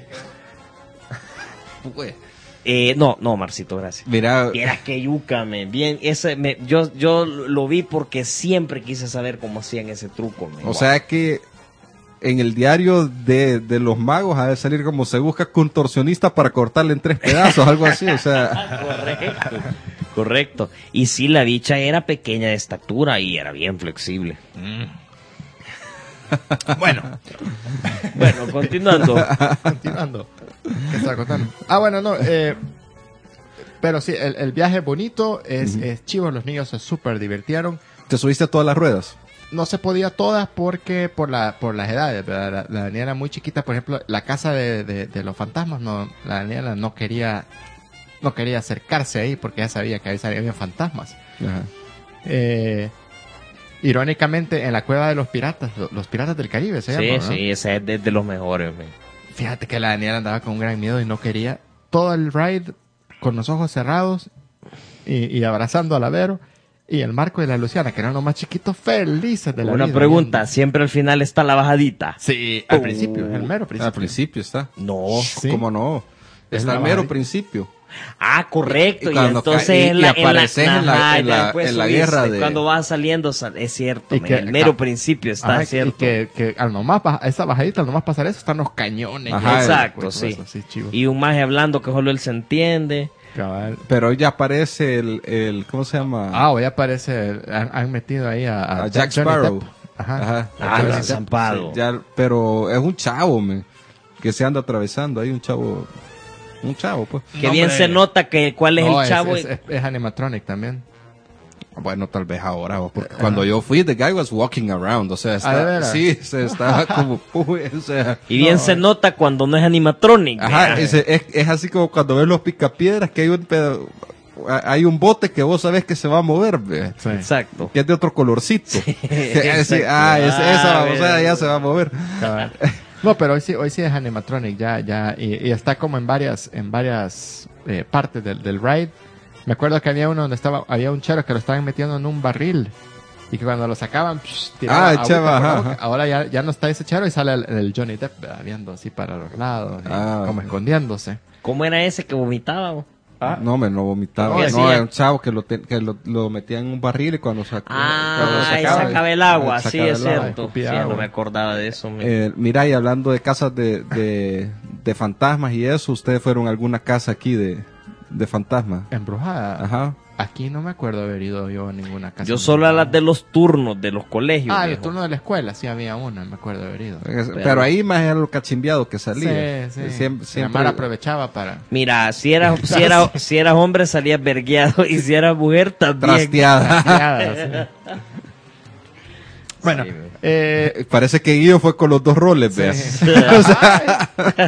Speaker 4: Eh, no, no, Marcito, gracias.
Speaker 2: Mira,
Speaker 4: Vieras que yuca, me, bien, ese, me, yo, yo lo vi porque siempre quise saber cómo hacían ese truco. Me,
Speaker 2: o
Speaker 4: wow.
Speaker 2: sea que en el diario de, de los magos ha de salir como se busca contorsionista para cortarle en tres pedazos, algo así, o sea.
Speaker 4: Correcto, correcto. Y sí, la bicha era pequeña de estatura y era bien flexible. Mm.
Speaker 3: Bueno,
Speaker 4: bueno, continuando.
Speaker 3: Continuando. ¿Qué estaba contando? Ah, bueno, no. Eh, pero sí, el, el viaje bonito, es, uh-huh. es chivo, los niños se súper divirtieron.
Speaker 2: ¿Te subiste a todas las ruedas?
Speaker 3: No se podía todas porque por la por las edades, ¿verdad? La, la Daniela era muy chiquita, por ejemplo, la casa de, de, de los fantasmas, no, la Daniela no quería no quería acercarse ahí porque ya sabía que ahí había fantasmas.
Speaker 2: Ajá.
Speaker 3: Eh, irónicamente, en la cueva de los piratas, los piratas del Caribe se
Speaker 4: sí,
Speaker 3: llama, ¿no?
Speaker 4: Sí, ese es de, de los mejores. Man.
Speaker 3: Fíjate que la Daniela andaba con un gran miedo y no quería todo el ride con los ojos cerrados y, y abrazando a la Vero y el Marco y la Luciana, que eran los más chiquitos, felices de la
Speaker 4: Una
Speaker 3: vida.
Speaker 4: Una pregunta, viendo. ¿Siempre al final está la bajadita?
Speaker 3: Sí, al uh, principio, el mero principio.
Speaker 2: Al principio está.
Speaker 4: No.
Speaker 2: ¿Sí? ¿Cómo no?
Speaker 3: Es
Speaker 2: está el mero principio.
Speaker 4: Ah, correcto. Y, y,
Speaker 2: y
Speaker 4: entonces
Speaker 2: y,
Speaker 4: en la,
Speaker 2: y apareces en la, en la, en la guerra de...
Speaker 4: Cuando va saliendo, es cierto.
Speaker 3: Que,
Speaker 4: el mero principio está,
Speaker 3: ajá,
Speaker 4: cierto.
Speaker 3: Y que, que al nomás, esa bajadita, al nomás pasar eso, están los cañones.
Speaker 4: Ajá, exacto, sí.
Speaker 3: Eso, sí
Speaker 4: y un maje hablando que solo él se entiende.
Speaker 3: Cabal.
Speaker 2: Pero hoy ya aparece el, el... ¿Cómo se llama?
Speaker 3: Ah, hoy aparece... Han, han metido ahí a...
Speaker 2: A, a Jack Sparrow.
Speaker 3: Ajá.
Speaker 2: Ajá.
Speaker 4: Ah, lo han zampado.
Speaker 2: Sí, ya, pero es un chavo, me, que se anda atravesando. Hay un chavo... Un chavo, pues.
Speaker 4: Que no, bien hombre. Se nota que cuál es no, el chavo.
Speaker 3: Es, es, es, es animatronic también.
Speaker 2: Bueno, tal vez ahora, porque uh, cuando yo fui, the guy was walking around, o sea, está,
Speaker 3: ¿Ah,
Speaker 2: sí, se estaba como, uy, o sea.
Speaker 4: Y bien no, se nota cuando no es animatronic.
Speaker 2: Ajá, es, es, es así como cuando ves los picapiedras, que hay un pedo, hay un bote que vos sabés que se va a mover,
Speaker 4: sí. Exacto.
Speaker 2: Que es de otro colorcito. Sí, sí, ah, es, ah, esa, o sea, ya se va a mover.
Speaker 3: No, pero hoy sí, hoy sí es animatronic, ya, ya, y, y está como en varias, en varias eh, partes del, del ride. Me acuerdo que había uno donde estaba, había un chero que lo estaban metiendo en un barril y que cuando lo sacaban, psh, tiraba
Speaker 2: ah, chava, ajá, ajá.
Speaker 3: Ahora ya, ya no está ese chero y sale el, el Johnny Depp ¿verdad? Viendo así para los lados, ah, como escondiéndose.
Speaker 4: ¿Cómo era ese que vomitaba?
Speaker 2: Ah. No, me no vomitaba. No, no era un chavo que lo, te, que lo, lo metía en un barril y cuando, sac
Speaker 4: ah,
Speaker 2: cuando
Speaker 4: lo sacaba, sacaba el agua,
Speaker 2: sacaba
Speaker 4: sí,
Speaker 2: el
Speaker 4: es
Speaker 2: agua,
Speaker 4: cierto. Sí, no me acordaba de eso.
Speaker 2: Eh, mira, y hablando de casas de, de, de fantasmas y eso, ¿ustedes fueron a alguna casa aquí de, de fantasma.
Speaker 3: Embrujada.
Speaker 2: Ajá.
Speaker 3: Aquí no me acuerdo haber ido yo a ninguna casa.
Speaker 4: Yo solo a las de los turnos de los colegios.
Speaker 3: Ah, el
Speaker 4: viejo.
Speaker 3: turno de la escuela, sí había una, me acuerdo haber ido.
Speaker 2: Pero, pero ahí más era lo cachimbiado que salía.
Speaker 3: Sí, sí.
Speaker 2: Siempre,
Speaker 3: La
Speaker 2: siempre-
Speaker 3: Mara aprovechaba para...
Speaker 4: Mira, si eras, si era, si eras hombre salías vergueado y si eras mujer también.
Speaker 2: trasteada.
Speaker 3: Trasteadas, sí. Bueno,
Speaker 4: Sí, güey.
Speaker 3: eh,
Speaker 2: Parece que Guido fue con los dos roles, veas.
Speaker 3: sí.
Speaker 2: O sea-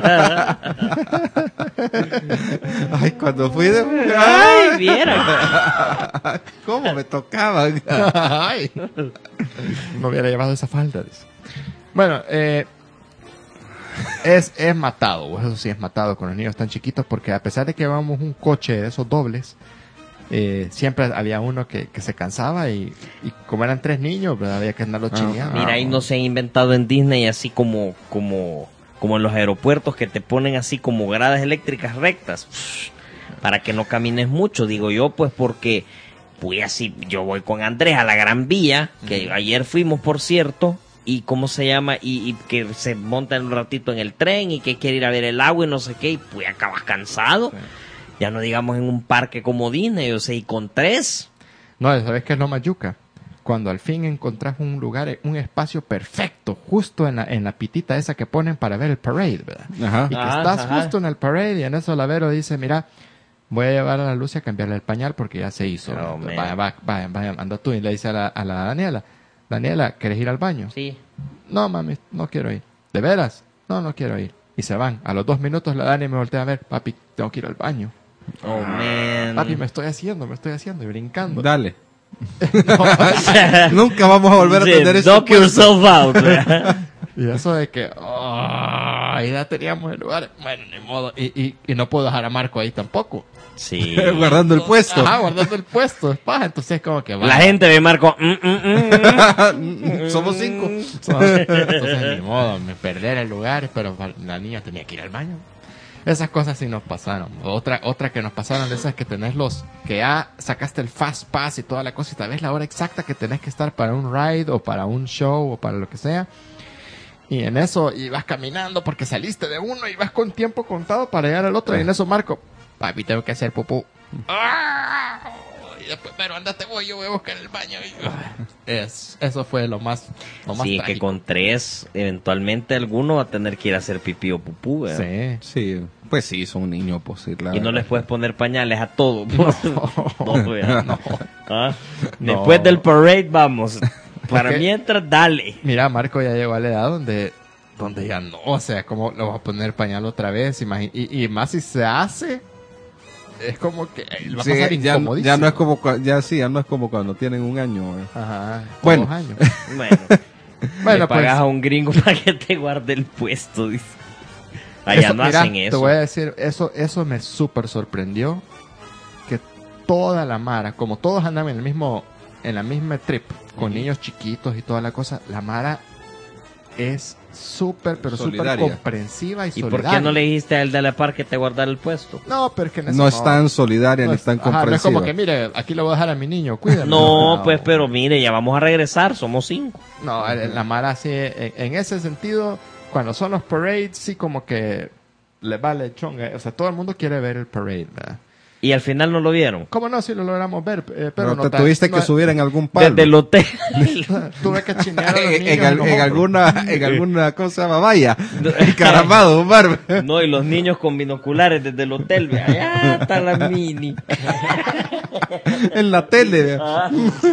Speaker 2: Ay, cuando fui de mujer.
Speaker 4: Ay, viera.
Speaker 2: ¿Cómo me tocaban?
Speaker 3: Ay. No hubiera llevado esa falda. dice. Bueno, eh, es, es matado, pues, eso sí es matado con los niños tan chiquitos, porque a pesar de que llevamos un coche de esos dobles, eh, siempre había uno que, que se cansaba y, y como eran tres niños, pues, había que andarlo
Speaker 2: Ah,
Speaker 3: chineando.
Speaker 4: Mira, ahí no se han inventado en Disney así como, como, como en los aeropuertos que te ponen así como gradas eléctricas rectas para que no camines mucho, digo yo, pues porque pues así, yo voy con Andrés a la Gran Vía, que ayer fuimos, por cierto, y cómo se llama, y, y que se monta un ratito en el tren y que quiere ir a ver el agua y no sé qué, y pues acabas cansado.
Speaker 3: Sí.
Speaker 4: Ya no digamos en un parque como Disney, o sea, y con tres.
Speaker 3: No, ¿sabes qué es lo más yuca? Cuando al fin encontrás un lugar, un espacio perfecto, justo en la, en la pitita esa que ponen para ver el parade, ¿verdad?
Speaker 2: Ajá.
Speaker 3: Y que
Speaker 4: Ajá,
Speaker 3: estás
Speaker 4: ajá.
Speaker 3: justo en el parade y en eso la Vero dice, mira, voy a llevar a la Lucia a cambiarle el pañal porque ya se hizo.
Speaker 4: No,
Speaker 3: Entonces,
Speaker 4: man.
Speaker 3: vaya, vaya, vaya, vaya, anda tú. Y le dice a la, a la Daniela, Daniela, ¿quieres ir al baño?
Speaker 4: Sí.
Speaker 3: No, mami, no quiero ir. ¿De veras? No, no quiero ir. Y se van. A los dos minutos la Dani me voltea a ver, papi, tengo que ir al baño.
Speaker 4: Oh, man.
Speaker 3: Papi, me estoy haciendo, me estoy haciendo y brincando.
Speaker 2: Dale. Nunca vamos a volver a
Speaker 4: Sí,
Speaker 2: tener eso.
Speaker 4: knock yourself out. ¿verdad?
Speaker 3: Y eso de que, oh, ahí ya teníamos el lugar. Bueno, ni modo. Y, y, y no puedo dejar a Marco ahí tampoco.
Speaker 4: Sí.
Speaker 2: Guardando el puesto.
Speaker 3: Ajá, guardando el puesto. Es paja. Entonces, como que va.
Speaker 4: La gente ve Marco. mm, mm, mm.
Speaker 2: Somos cinco.
Speaker 3: Entonces, ni modo, me perder el lugar. Pero la niña tenía que ir al baño. Esas cosas sí nos pasaron. Otra, otra que nos pasaron de esas que tenés los, que ya sacaste el fast pass y toda la cosa y sabes la hora exacta que tenés que estar para un ride o para un show o para lo que sea. Y en eso ibas caminando porque saliste de uno y vas con tiempo contado para llegar al otro. Y en eso Marco, papi, tengo que hacer pupú. ¡Ah! Y después, pero andate voy, yo voy a buscar el baño. Y... Es, eso fue lo más, lo más
Speaker 4: Sí, que
Speaker 3: trágico.
Speaker 4: con tres, eventualmente alguno va a tener que ir a hacer pipí o pupú, ¿verdad?
Speaker 3: Sí.
Speaker 2: Sí, pues sí, son niños, pues sí, la
Speaker 4: Y no
Speaker 2: verdad.
Speaker 4: les puedes poner pañales a todo. No, ¿verdad?
Speaker 3: No.
Speaker 4: ¿Ah?
Speaker 3: No.
Speaker 4: Después del parade, vamos. Para
Speaker 3: Porque-
Speaker 4: mientras, dale.
Speaker 3: Mira, Marco ya llegó a la edad donde, donde ya no, o sea, como lo vas a poner pañal otra vez, imagi- y, y más si se hace, es como que eh, va a
Speaker 2: Sí,
Speaker 3: pasar
Speaker 2: ya,
Speaker 3: incomodísimo.
Speaker 2: ya no es como cua- ya sí, ya no es como cuando tienen un año. eh.
Speaker 3: Ajá.
Speaker 2: Bueno.
Speaker 3: Dos años.
Speaker 4: Bueno,
Speaker 3: Bueno,
Speaker 4: le pagas
Speaker 3: pues,
Speaker 4: a un gringo para que te guarde el puesto, dice. Allá
Speaker 3: eso,
Speaker 4: no
Speaker 3: mira,
Speaker 4: hacen
Speaker 3: Te
Speaker 4: eso.
Speaker 3: voy a decir, eso, eso me súper sorprendió, que toda la Mara, como todos andaban en el mismo, en la misma trip, con
Speaker 4: Ujú.
Speaker 3: niños chiquitos y toda la cosa, la Mara es súper, pero súper
Speaker 2: Solidaria.
Speaker 3: comprensiva y
Speaker 4: ¿Y
Speaker 3: solidaria.
Speaker 4: por qué no le dijiste a él de la par que te guardara el puesto?
Speaker 3: No, pero es que en eso
Speaker 2: No es tan solidaria
Speaker 3: no
Speaker 2: ni
Speaker 3: es-
Speaker 2: tan
Speaker 3: ajá, no es
Speaker 2: comprensiva.
Speaker 3: como que, mire, aquí le voy a dejar a mi niño, cuídalo.
Speaker 4: No, pues, pero mire, ya vamos a regresar, somos cinco.
Speaker 3: No, en la Mara sí, en, en ese sentido, cuando son los parades, sí como que le vale chonga. O sea, todo el mundo quiere ver el parade, ¿verdad?
Speaker 4: Y al final no lo vieron.
Speaker 3: ¿Cómo no? Si lo logramos ver, eh, pero,
Speaker 2: pero
Speaker 3: no
Speaker 2: te
Speaker 3: tan-
Speaker 2: tuviste
Speaker 3: no-
Speaker 2: que subir en algún palo.
Speaker 4: Desde el hotel.
Speaker 3: Tuve que chinear a los
Speaker 2: en,
Speaker 3: niños
Speaker 2: en al-
Speaker 3: en los
Speaker 2: en
Speaker 3: hombros.
Speaker 2: alguna en alguna cosa vaya encaramado un bar.
Speaker 4: No, y los niños con binoculares desde el hotel. Ve, allá está la mini.
Speaker 2: En la tele.
Speaker 4: Ah,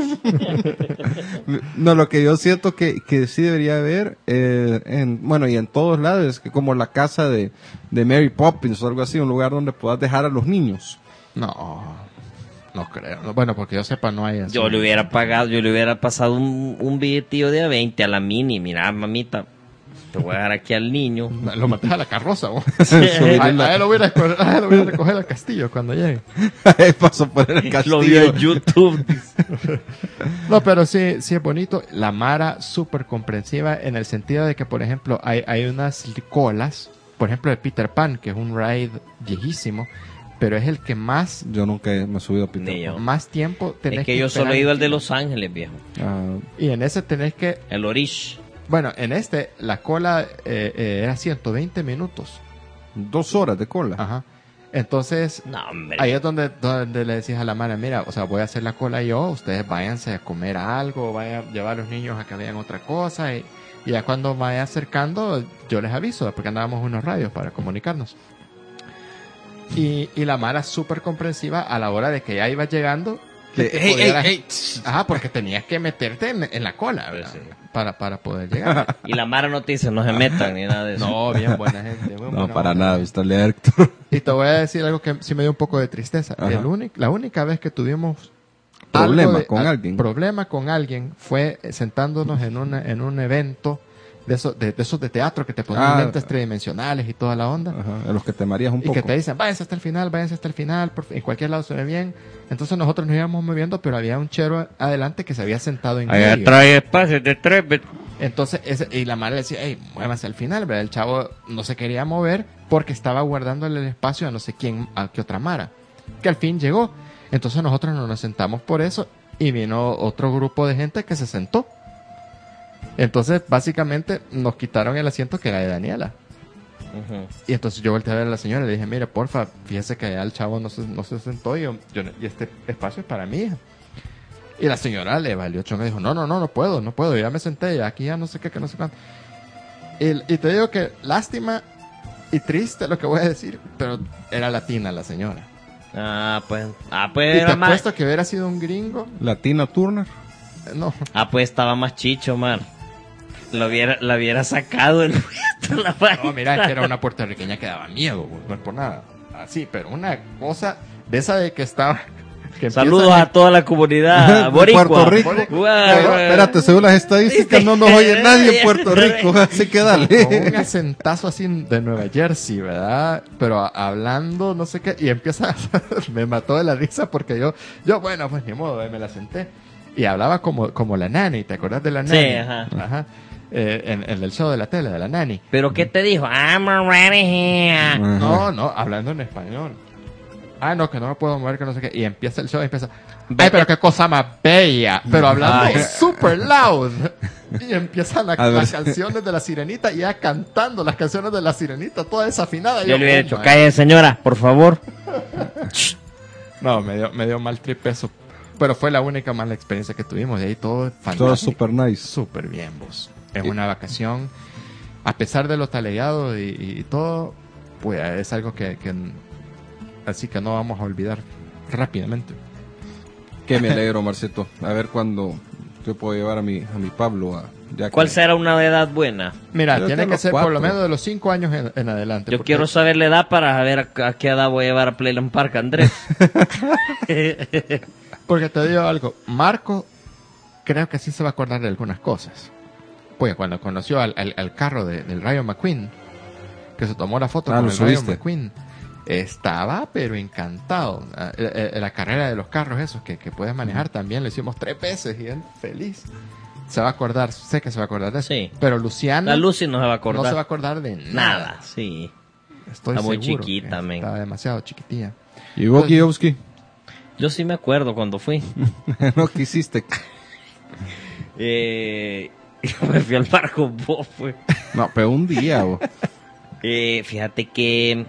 Speaker 2: No, lo que yo siento que, que sí debería haber, eh, en, bueno, y en todos lados, es que como la casa de, de Mary Poppins o algo así, un lugar donde puedas dejar a los niños.
Speaker 3: No, no creo. No, bueno, porque yo sepa, no hay así.
Speaker 4: yo le hubiera pagado, yo le hubiera pasado un, un billetillo de a veinte a la mini. Mira, mamita, te voy a dejar aquí al niño.
Speaker 3: Lo maté a la carroza, vos.
Speaker 2: Subir
Speaker 3: A,
Speaker 2: en la-
Speaker 3: a él lo voy a esco- a él lo voy a recoger al castillo cuando llegue.
Speaker 2: Paso por el
Speaker 4: Lo vio en
Speaker 2: castillo.
Speaker 4: YouTube.
Speaker 3: No, pero sí, sí es bonito. La Mara súper comprensiva en el sentido de que, por ejemplo, hay, hay unas colas, por ejemplo, de Peter Pan, que es un ride viejísimo, pero es el que más,
Speaker 2: Yo nunca me he subido a Peter
Speaker 4: Ni yo.
Speaker 2: Pan.
Speaker 3: más tiempo tenés
Speaker 4: Es que yo solo
Speaker 3: esperar.
Speaker 4: he ido al de Los Ángeles, viejo.
Speaker 2: Ah,
Speaker 3: Y en ese tenés que,
Speaker 4: El Orish.
Speaker 3: bueno, en este la cola eh, eh, era ciento veinte minutos.
Speaker 2: dos horas de cola.
Speaker 3: Ajá. Entonces,
Speaker 4: No, hombre.
Speaker 3: ahí es donde, donde le decís a la mara, mira, o sea, voy a hacer la cola yo, ustedes váyanse a comer algo, vayan a llevar a los niños a que vean otra cosa, y, y ya cuando vaya acercando, yo les aviso, porque andábamos unos radios para comunicarnos. Y, y la mara súper comprensiva a la hora de que ya iba llegando. que te
Speaker 2: Hey,
Speaker 3: pudiera-
Speaker 2: hey, hey.
Speaker 3: Ajá, porque tenías que meterte en, en la cola, ¿verdad? Para, para poder llegar.
Speaker 4: Y la Mara no te dice, no se metan ni nada de eso.
Speaker 3: No, bien buena gente. bien
Speaker 2: No,
Speaker 3: buena
Speaker 2: para
Speaker 3: onda.
Speaker 2: nada, está Héctor.
Speaker 3: Y te voy a decir algo que sí me dio un poco de tristeza.
Speaker 2: Ajá.
Speaker 3: El únic- la única vez que tuvimos
Speaker 2: Problema
Speaker 3: algo de-
Speaker 2: con
Speaker 3: a-
Speaker 2: alguien.
Speaker 3: problema con alguien fue eh, sentándonos en, una, en un evento de esos de, de esos de teatro que te ponen
Speaker 2: Ah.
Speaker 3: lentes tridimensionales y toda la onda.
Speaker 2: Ajá, en los que te marías un
Speaker 3: Y
Speaker 2: poco.
Speaker 3: que te dicen, váyanse hasta el final, váyanse hasta el final, por fin, en cualquier lado se ve bien. Entonces nosotros nos íbamos moviendo, pero había un chero adelante que se había sentado en
Speaker 4: Allá
Speaker 3: medio.
Speaker 4: trae espacio de tres. ve-
Speaker 3: Entonces, ese, y la madre le decía, hey, muévanse al final, ¿verdad? El chavo no se quería mover porque estaba guardándole el espacio a no sé quién, a qué otra mara. Que al fin llegó. Entonces nosotros no nos sentamos por eso y vino otro grupo de gente que se sentó. Entonces, básicamente, nos quitaron el asiento que era de Daniela.
Speaker 4: Ujú.
Speaker 3: Y entonces yo volteé a ver a la señora y le dije, mire, porfa, fíjese que allá el chavo no se, no se sentó y, yo, yo- y este espacio es para mí. Y la señora le valió chonga y dijo, no, no, no, no puedo, no puedo, ya me senté, ya aquí ya no sé qué, que no sé cuánto. Y, y te digo que lástima y triste lo que voy a decir, pero era latina la señora.
Speaker 4: Ah, pues. Ah,
Speaker 3: Y
Speaker 4: pues
Speaker 3: te
Speaker 4: era más.
Speaker 3: apuesto que hubiera sido un gringo,
Speaker 2: Latina Turner.
Speaker 3: eh, no.
Speaker 4: Ah, pues estaba más chicho, man. Lo hubiera, la hubiera sacado el puesto la vaina.
Speaker 3: No, mira, es que era una puertorriqueña que daba miedo, güey, no es por nada. Así, pero una cosa de esa de que estaba... que
Speaker 4: Saludos
Speaker 3: empieza-
Speaker 4: a toda la comunidad
Speaker 2: De
Speaker 4: boricua.
Speaker 2: Puerto Rico.
Speaker 4: Guau,
Speaker 2: No,
Speaker 4: guau.
Speaker 2: espérate, según las estadísticas no nos oye nadie en Puerto Rico, así que
Speaker 3: con un
Speaker 2: dale.
Speaker 3: acentazo así de Nueva Jersey, ¿verdad? Pero a- hablando, no sé qué, y empieza, me mató de la risa porque yo, yo bueno, pues ni modo, eh, me la senté. Y hablaba como, como la nani, ¿te acuerdas de la
Speaker 4: Sí,
Speaker 3: nani?
Speaker 4: ajá.
Speaker 3: Ajá. Eh, en, en el show de la tele, de la nani.
Speaker 4: Pero ¿qué te dijo? I'm already here.
Speaker 2: Ajá.
Speaker 3: No, no, hablando en español. Ah, no, que no me puedo mover, que no sé qué. Y empieza el show y empieza,
Speaker 4: Vete.
Speaker 3: ay, pero qué cosa más bella. Pero hablando
Speaker 4: Ay.
Speaker 3: super loud. Y empiezan la-
Speaker 2: A ver.
Speaker 3: las canciones de la sirenita y ya cantando las canciones de la sirenita, toda desafinada. Y
Speaker 4: Yo le hubiera
Speaker 3: oh,
Speaker 4: dicho,
Speaker 3: my.
Speaker 4: calle señora, por favor.
Speaker 3: No, me dio, me dio mal trip eso. Pero fue la única mala experiencia que tuvimos. De ahí todo es fantástico.
Speaker 2: Todo super nice.
Speaker 3: Súper bien, vos. Es una vacación. A pesar de lo taleado y, y todo, pues es algo que, que... Así que no vamos a olvidar rápidamente.
Speaker 2: Que me alegro, Marcito. A ver cuándo yo puedo llevar a mi, a mi Pablo a... ya que-
Speaker 4: ¿Cuál será una edad buena?
Speaker 3: Mira,
Speaker 2: Yo
Speaker 3: tiene
Speaker 2: tengo
Speaker 3: que ser por lo
Speaker 2: cuatro.
Speaker 3: menos de los cinco años en, en adelante.
Speaker 4: Yo
Speaker 3: porque-
Speaker 4: quiero saber la edad para saber a, a qué edad voy a llevar a Playland Park, Andrés.
Speaker 3: Porque te digo algo, Marco creo que sí se va a acordar de algunas cosas. Pues cuando conoció al, al- al carro de- del Rayo McQueen, que se tomó la foto
Speaker 2: Ah,
Speaker 3: con
Speaker 2: lo
Speaker 3: el Rayo
Speaker 2: subiste.
Speaker 3: McQueen, estaba pero encantado. Ah, eh, eh, La carrera de los carros esos que, que puedes manejar también lo hicimos tres veces y él feliz. Se va a acordar, sé que se va a acordar de eso.
Speaker 4: Sí.
Speaker 3: Pero Luciana
Speaker 4: La Lucy no se va a
Speaker 3: no
Speaker 4: acordar.
Speaker 3: se va a acordar de nada.
Speaker 4: Nada, sí.
Speaker 3: Estoy
Speaker 4: Está muy
Speaker 3: seguro
Speaker 4: chiquita,
Speaker 3: que
Speaker 4: men.
Speaker 3: Estaba demasiado chiquitilla.
Speaker 2: ¿Y vos, Kijowski?
Speaker 4: Yo sí me acuerdo cuando fui.
Speaker 2: No quisiste.
Speaker 4: Eh, yo me fui al bar con vos, pues.
Speaker 2: No, pero un día, vos.
Speaker 4: Eh, fíjate que...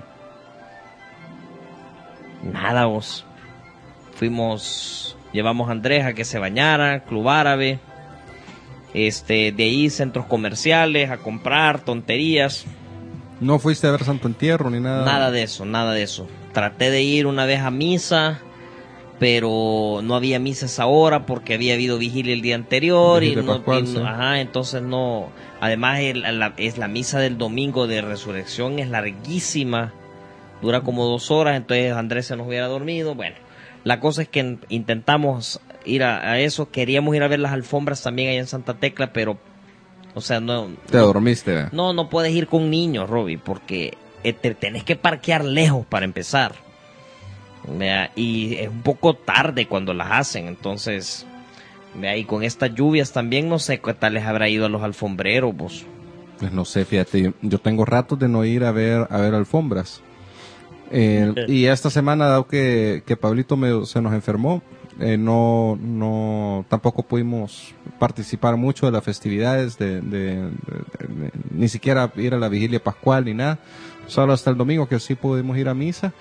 Speaker 4: Nada, vos. Fuimos... Llevamos a Andrés a que se bañara, Club Árabe. Este, de ahí centros comerciales, a comprar tonterías.
Speaker 2: No fuiste a ver Santo Entierro ni nada.
Speaker 4: Nada de eso, nada de eso. Traté de ir una vez a misa, pero no había misa esa hora porque había habido vigilia el día anterior.
Speaker 2: Vigilia
Speaker 4: y no,
Speaker 2: pascual,
Speaker 4: y no-
Speaker 2: sí.
Speaker 4: ajá, entonces no. Además, el- la, es la misa del domingo de resurrección, es larguísima, dura como dos horas, entonces Andrés se nos hubiera dormido. Bueno, la cosa es que en- intentamos ir a, a eso, queríamos ir a ver las alfombras también allá en Santa Tecla, pero, o sea, no.
Speaker 2: Te
Speaker 4: no,
Speaker 2: dormiste, ¿verdad?
Speaker 4: no, no puedes ir con niños, Robbie, porque eh, te tenés que parquear lejos para empezar. Vea, y es un poco tarde cuando las hacen, entonces, vea, y con estas lluvias también no sé qué tal les habrá ido a los alfombreros, vos.
Speaker 2: Pues no sé, fíjate, yo, yo tengo ratos de no ir a ver a ver alfombras. Eh, y esta semana, dado que, que Pablito me- se nos enfermó, eh, no, no, tampoco pudimos participar mucho de las festividades, de, de- de- de- ni siquiera ir a la vigilia pascual ni nada. Solo hasta el domingo que sí pudimos ir a misa.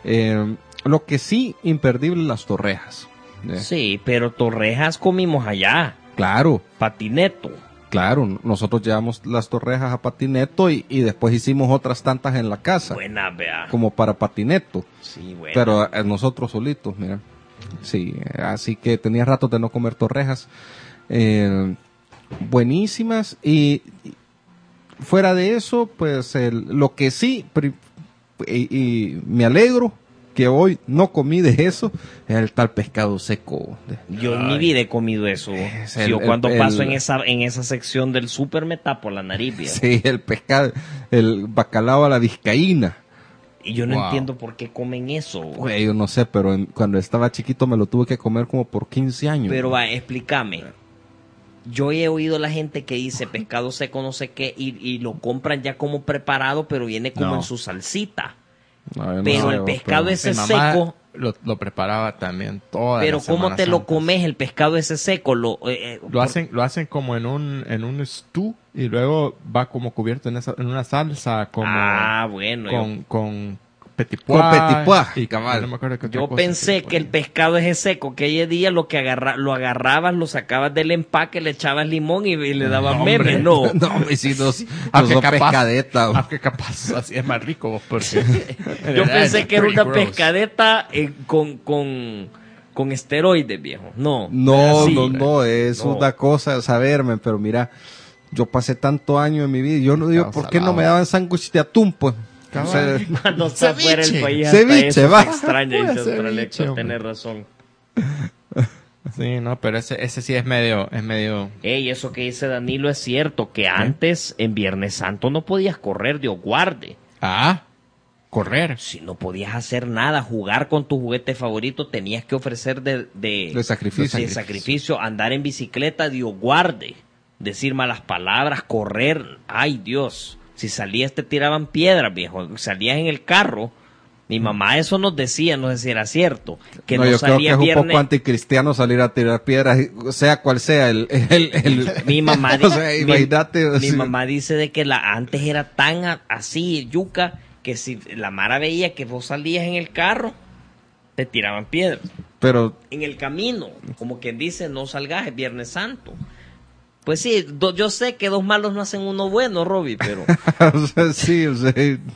Speaker 2: Eh, lo que sí, imperdible, las torrejas. Eh,
Speaker 4: Sí, pero torrejas comimos allá.
Speaker 2: Claro,
Speaker 4: Patineto.
Speaker 2: claro. Nosotros llevamos las torrejas a Patineto y, y después hicimos otras tantas en la casa,
Speaker 4: Buena, vea.
Speaker 2: como para Patineto.
Speaker 4: Sí, bueno.
Speaker 2: Pero eh, nosotros solitos, mira. Sí, eh, así que tenía rato de no comer torrejas. Eh, buenísimas. Y, y fuera de eso, pues el- lo que sí, pri- y, y me alegro que hoy no comí de eso, es el tal pescado seco.
Speaker 4: Yo en mi vida he comido eso.
Speaker 2: Es el-
Speaker 4: Yo cuando
Speaker 2: el-
Speaker 4: paso
Speaker 2: el-
Speaker 4: en esa en esa sección del súper me tapo la nariz, viejo.
Speaker 2: Sí, el pescado, el bacalao a la vizcaína.
Speaker 4: Y yo no
Speaker 3: Wow.
Speaker 4: entiendo por qué comen eso.
Speaker 2: Güey, yo no sé, pero en- cuando estaba chiquito me lo tuve que comer como por quince años.
Speaker 4: Pero va, explícame. Yo he oído la gente que dice pescado seco no sé qué y, y lo compran ya como preparado, pero viene como
Speaker 3: No.
Speaker 4: en su salsita.
Speaker 2: No, yo no
Speaker 4: pero
Speaker 2: sé,
Speaker 4: el
Speaker 2: vos,
Speaker 4: pescado
Speaker 2: pero-
Speaker 4: ese
Speaker 3: Mi mamá
Speaker 4: seco,
Speaker 3: lo, lo preparaba también toda
Speaker 4: pero
Speaker 3: la
Speaker 4: ¿cómo
Speaker 3: Semana
Speaker 4: te lo
Speaker 3: Santa.
Speaker 4: comes el pescado ese seco? Lo, eh, eh,
Speaker 3: Lo
Speaker 4: por-
Speaker 3: hacen, lo hacen como en un, en un stew y luego va como cubierto en, esa, en una salsa como
Speaker 4: Ah, bueno. yo-
Speaker 3: con, con petit pois.
Speaker 2: Con petit pois,
Speaker 3: y
Speaker 2: cabal.
Speaker 3: no me acuerdo qué otra
Speaker 4: Yo
Speaker 3: cosa
Speaker 4: pensé
Speaker 3: se
Speaker 4: que el
Speaker 3: ponía.
Speaker 4: pescado ese seco, que ese día lo que agarra, lo agarrabas, lo sacabas del empaque, le echabas limón y, y le dabas
Speaker 3: No,
Speaker 4: meme,
Speaker 3: hombre.
Speaker 4: no.
Speaker 2: No, me si no, no
Speaker 3: Aunque
Speaker 2: son
Speaker 3: capaz,
Speaker 2: pescadeta. vos.
Speaker 3: aunque capaz así es más rico vos, porque
Speaker 4: Yo pensé que era una
Speaker 3: Pretty gross.
Speaker 4: pescadeta eh, con, con, con esteroides, viejo. No.
Speaker 2: No,
Speaker 4: así.
Speaker 2: no, no, es
Speaker 4: No.
Speaker 2: una cosa saberme, pero mira, yo pasé tanto año en mi vida y yo no digo,
Speaker 3: Pescado
Speaker 2: ¿por qué no
Speaker 3: salado.
Speaker 2: me daban sándwich de atún, pues? O
Speaker 3: Cabal.
Speaker 2: sea,
Speaker 4: Cuando está
Speaker 3: Ceviche.
Speaker 4: fuera del país, hasta
Speaker 2: Ceviche,
Speaker 4: eso
Speaker 2: va.
Speaker 4: se extraña,
Speaker 3: Pura
Speaker 4: dice
Speaker 3: ceviche,
Speaker 4: Australecto,
Speaker 3: hombre.
Speaker 4: tenés razón.
Speaker 3: Sí, no, pero ese, ese sí es medio, es medio.
Speaker 4: Ey, eso que dice Danilo es cierto, que antes, en Viernes Santo, no podías correr, Dios guarde.
Speaker 3: Ah, correr.
Speaker 4: Si no podías hacer nada, jugar con tu juguete favorito, tenías que ofrecer de, de,
Speaker 2: De sacrificio.
Speaker 4: de sacrificio, andar en bicicleta, Dios guarde, decir malas palabras, correr, ay Dios, si salías te tiraban piedras, viejo, salías en el carro, mi mamá eso nos decía, no sé si era cierto, que
Speaker 2: no,
Speaker 4: no,
Speaker 2: yo creo que
Speaker 4: salías
Speaker 2: es un
Speaker 4: viernes.
Speaker 2: poco anticristiano salir a tirar piedras, sea cual sea el... el, el-
Speaker 4: Mi mamá,
Speaker 2: o sea,
Speaker 4: mi-
Speaker 2: imagínate,
Speaker 4: mi,
Speaker 2: o sea,
Speaker 4: mamá dice de que la antes era tan a- así, yuca, que si la Mara veía que vos salías en el carro, te tiraban piedras.
Speaker 2: pero
Speaker 4: En el camino, como quien dice, no salgas, es Viernes Santo. Pues sí, do- yo sé que dos malos no hacen uno bueno, Robbie, pero
Speaker 2: o sea, sí, o sea,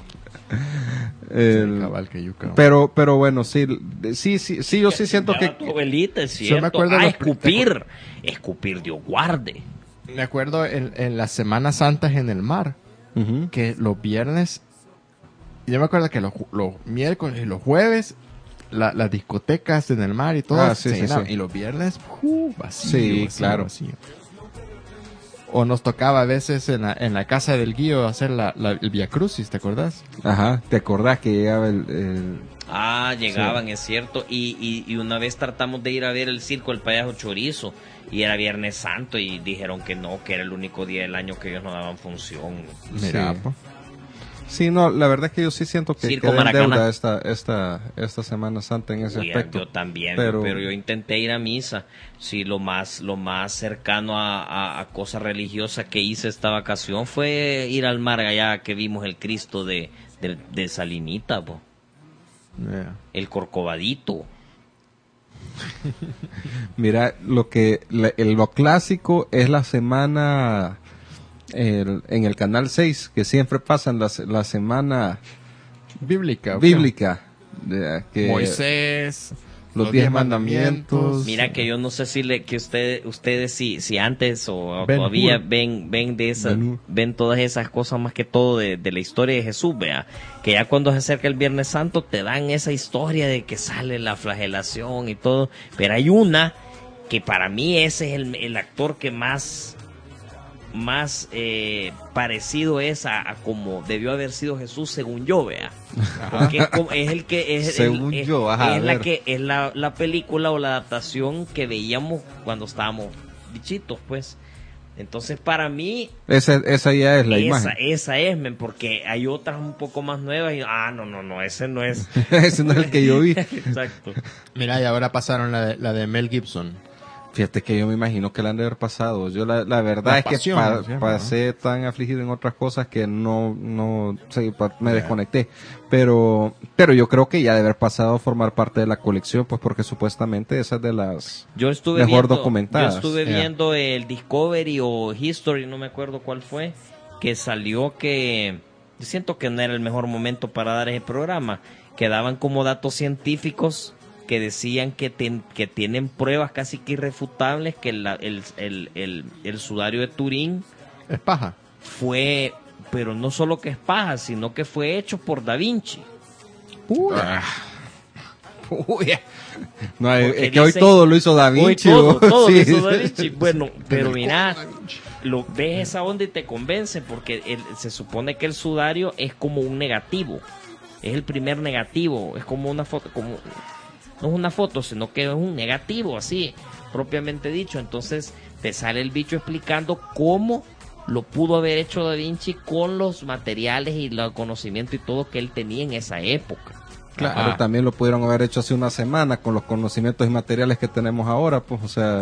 Speaker 2: el-
Speaker 3: Cabal que yuca.
Speaker 2: pero, pero bueno, sí, sí, sí, sí, yo sí siento
Speaker 4: ya
Speaker 2: que,
Speaker 4: va tu abuelita, es
Speaker 3: Yo me
Speaker 4: cierto.
Speaker 3: acuerdo
Speaker 4: Ah,
Speaker 3: los-
Speaker 4: escupir, escupir, Dios guarde.
Speaker 3: Me acuerdo en, en las Semanas Santas en el mar,
Speaker 2: Ujú.
Speaker 3: que los viernes, yo me acuerdo que los, ju- los miércoles y los jueves, la- las discotecas en el mar y todo,
Speaker 2: Ah, sí,
Speaker 3: se
Speaker 2: sí,
Speaker 3: llenaban.
Speaker 2: sí.
Speaker 3: Y los viernes, uh, vacío,
Speaker 2: Sí,
Speaker 3: vacío,
Speaker 2: claro.
Speaker 3: vacío. O nos tocaba a veces en la, en la casa del guío hacer la, la- el Via Crucis, ¿te acordás?
Speaker 2: Ajá, ¿te acordás que llegaba el, el-
Speaker 4: Ah, llegaban, es cierto. Y, y, y una vez tratamos de ir a ver el circo del payaso Chorizo. Y era Viernes Santo y dijeron que no, que era el único día del año que ellos no daban función.
Speaker 3: Mira,
Speaker 2: Sí.
Speaker 3: po.
Speaker 2: Sí, no, la verdad es que yo sí siento que
Speaker 4: Circo
Speaker 2: quedé en
Speaker 4: Maracana.
Speaker 2: deuda esta, esta, esta Semana Santa en ese
Speaker 4: Uy,
Speaker 2: aspecto.
Speaker 4: yo también,
Speaker 2: pero-
Speaker 4: pero, yo intenté ir a misa. Sí, lo más, lo más cercano a, a, a cosa religiosa que hice esta vacación fue ir al mar allá que vimos el Cristo de, de, de Salinita, po.
Speaker 3: Yeah.
Speaker 4: El Corcovadito.
Speaker 2: Mira, lo que la- el- lo clásico es la semana el- en el canal seis, que siempre pasan la, se- la semana
Speaker 3: Bíblica. ¿o qué?
Speaker 2: bíblica, de- que
Speaker 3: Moisés,
Speaker 2: los diez mandamientos.
Speaker 4: Mira que yo no sé si le, que usted, ustedes si, si antes o
Speaker 3: Ben
Speaker 4: todavía
Speaker 3: Hur.
Speaker 4: ven, ven de esas,
Speaker 2: Ben Hur.
Speaker 4: ven todas esas cosas más que todo de, de la historia de Jesús, vea, que ya cuando se acerca el Viernes Santo te dan esa historia de que sale la flagelación y todo, pero hay una que para mí ese es el, el actor que más más eh, parecido es a, a como debió haber sido Jesús según yo, vea. Porque es, como- es el que es, el-
Speaker 2: Según
Speaker 4: es-
Speaker 2: yo, ajá,
Speaker 4: es
Speaker 2: a
Speaker 4: la
Speaker 2: ver.
Speaker 4: que es la, la película o la adaptación que veíamos cuando estábamos bichitos, pues. Entonces para mí
Speaker 2: Esa, esa ya es la
Speaker 4: esa,
Speaker 2: imagen.
Speaker 4: esa es, men, porque hay otras un poco más nuevas y ah, no, no, no, ese no es.
Speaker 2: Ese no es el que yo vi.
Speaker 4: Exacto.
Speaker 3: Mira, y ahora pasaron la de, la de Mel Gibson.
Speaker 2: Fíjate que yo me imagino que la han de haber pasado. Yo la, la verdad
Speaker 3: La
Speaker 2: es
Speaker 3: pasión,
Speaker 2: que pa-
Speaker 3: se llama,
Speaker 2: pasé tan afligido en otras cosas que no, no, sí, pa- me
Speaker 3: Yeah.
Speaker 2: desconecté. Pero, pero yo creo que ya de haber pasado a formar parte de la colección, pues porque supuestamente esa es de las
Speaker 4: Yo estuve
Speaker 2: mejor
Speaker 4: viendo,
Speaker 2: documentadas.
Speaker 4: Yo estuve
Speaker 3: Yeah.
Speaker 4: viendo el Discovery o History, no me acuerdo cuál fue, que salió que yo siento que no era el mejor momento para dar ese programa, que daban como datos científicos que decían que, ten- que tienen pruebas casi que irrefutables que la- el, el, el, el sudario de Turín
Speaker 3: Es paja.
Speaker 4: fue, pero no solo que es paja, sino que fue hecho por Da Vinci.
Speaker 3: Uy.
Speaker 2: Ah. Uy. No, es
Speaker 4: Porque
Speaker 2: es que hoy
Speaker 4: dicen-
Speaker 2: todo lo hizo Da Vinci.
Speaker 4: Hoy todo,
Speaker 2: ¿no?
Speaker 4: todo
Speaker 2: Sí.
Speaker 4: lo hizo Da Vinci. Bueno, pero mira, lo, ves esa onda y te convence porque el- se supone que el sudario es como un negativo. Es el primer negativo. Es como una foto, como no es una foto, sino que es un negativo, así, propiamente dicho. Entonces te sale el bicho explicando cómo lo pudo haber hecho Da Vinci con los materiales y los conocimientos y todo que él tenía en esa época.
Speaker 2: Claro,
Speaker 3: Ah.
Speaker 2: también lo pudieron haber hecho hace una semana con los conocimientos y materiales que tenemos ahora, pues, o sea,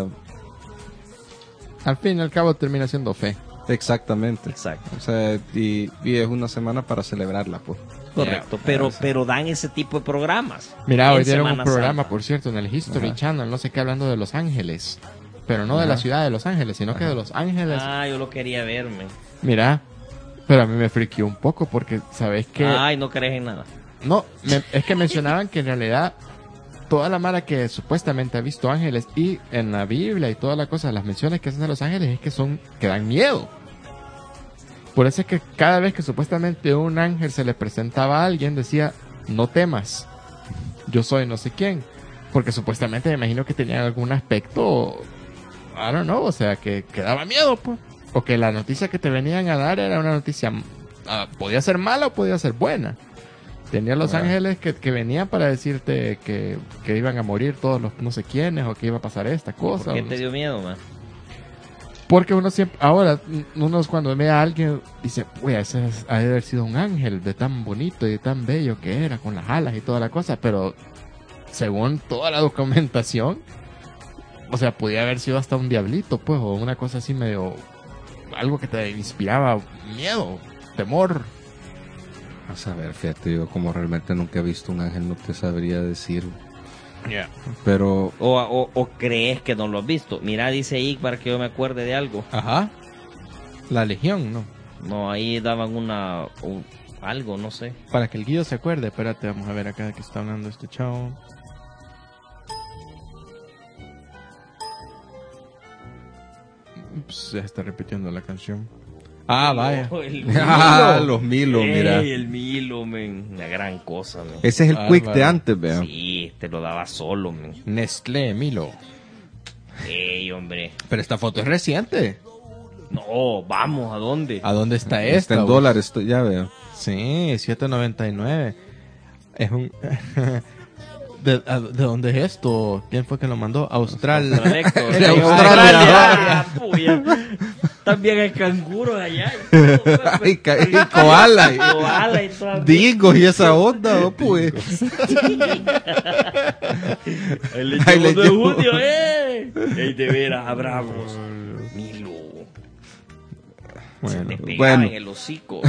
Speaker 3: Al fin y al cabo termina siendo fe.
Speaker 2: exactamente.
Speaker 4: Exacto.
Speaker 2: O sea, y, y es una semana para celebrarla, pues.
Speaker 4: Correcto, pero, pero dan ese tipo de programas.
Speaker 3: Mira, hoy
Speaker 4: en
Speaker 3: dieron un
Speaker 4: Semana
Speaker 3: programa,
Speaker 4: Santa.
Speaker 3: por cierto, en el History
Speaker 2: Ajá.
Speaker 3: Channel, no sé qué, hablando de Los Ángeles. Pero no de la
Speaker 2: Ajá.
Speaker 3: ciudad de Los Ángeles, sino que de Los Ángeles.
Speaker 4: Ah, yo lo quería verme.
Speaker 3: Mira, pero a mí me friqueó un poco porque, ¿sabes qué?
Speaker 4: Ay, no crees en nada.
Speaker 3: No, me- es que mencionaban que en realidad toda la mara que supuestamente ha visto ángeles y en la Biblia y toda la cosa, las menciones que hacen de los ángeles es que son, que dan miedo. Por eso es que cada vez que supuestamente un ángel se le presentaba a alguien decía, no temas, yo soy no sé quién. Porque supuestamente me imagino que tenían algún aspecto, I don't know, o sea, que, que daba miedo, pues. O que la noticia que te venían a dar era una noticia, ah, podía ser mala o podía ser buena. Tenía los
Speaker 2: Bueno.
Speaker 3: ángeles que, que venían para decirte que, que iban a morir todos los no sé quiénes o que iba a pasar esta cosa.
Speaker 4: ¿Por qué
Speaker 3: o no
Speaker 4: te
Speaker 3: sé.
Speaker 4: dio miedo, man?
Speaker 3: Porque uno siempre, ahora, uno cuando ve a alguien dice, uy, ese es- ha de haber sido un ángel de tan bonito y de tan bello que era, con las alas y toda la cosa, pero según toda la documentación, o sea, podía haber sido hasta un diablito, pues, o una cosa así medio, algo que te inspiraba miedo, temor.
Speaker 2: A saber, fíjate, yo como realmente nunca he visto un ángel, no te sabría decir. Pero,
Speaker 4: O, o, o crees que no lo has visto. Mira, dice ahí para que yo me acuerde de algo.
Speaker 3: Ajá. La legión, ¿no?
Speaker 4: No, ahí daban una... un- algo, no sé.
Speaker 3: Para que el guío se acuerde, espérate, vamos a ver acá de qué está hablando este chavo. Ups, ya está repitiendo la canción. Ah, vaya.
Speaker 4: El Milo.
Speaker 2: ah, los Milo,
Speaker 4: Ey,
Speaker 2: mira.
Speaker 4: el Milo, men. Una gran cosa, men.
Speaker 2: Ese es el
Speaker 3: Ah,
Speaker 2: quick de
Speaker 3: vale.
Speaker 2: antes, vean.
Speaker 4: Sí, te lo daba solo, men.
Speaker 3: Nestlé, Milo.
Speaker 4: Ey, hombre.
Speaker 3: Pero esta foto es reciente.
Speaker 4: No, vamos, ¿a dónde?
Speaker 3: ¿A dónde está esta?
Speaker 2: Está en
Speaker 3: vos?
Speaker 2: dólares, ya veo.
Speaker 3: Sí, siete noventa y nueve. Es un... ¿De, a- ¿De dónde es esto? ¿Quién fue que lo mandó? Austral.
Speaker 4: Australecto.
Speaker 3: De
Speaker 4: Australia. Ah, puya. También hay canguros allá. y todo, pues,
Speaker 2: y, ca- y koala, y
Speaker 4: koala y todo.
Speaker 2: digos y esa onda, ¿no? Pues.
Speaker 4: El
Speaker 2: Ay, le
Speaker 4: lechón de
Speaker 2: llevo.
Speaker 4: junio, ¡eh! Ey, de veras, abramos. Milo. Se
Speaker 3: Bueno,
Speaker 4: te pegaba
Speaker 2: bueno.
Speaker 4: en el hocico.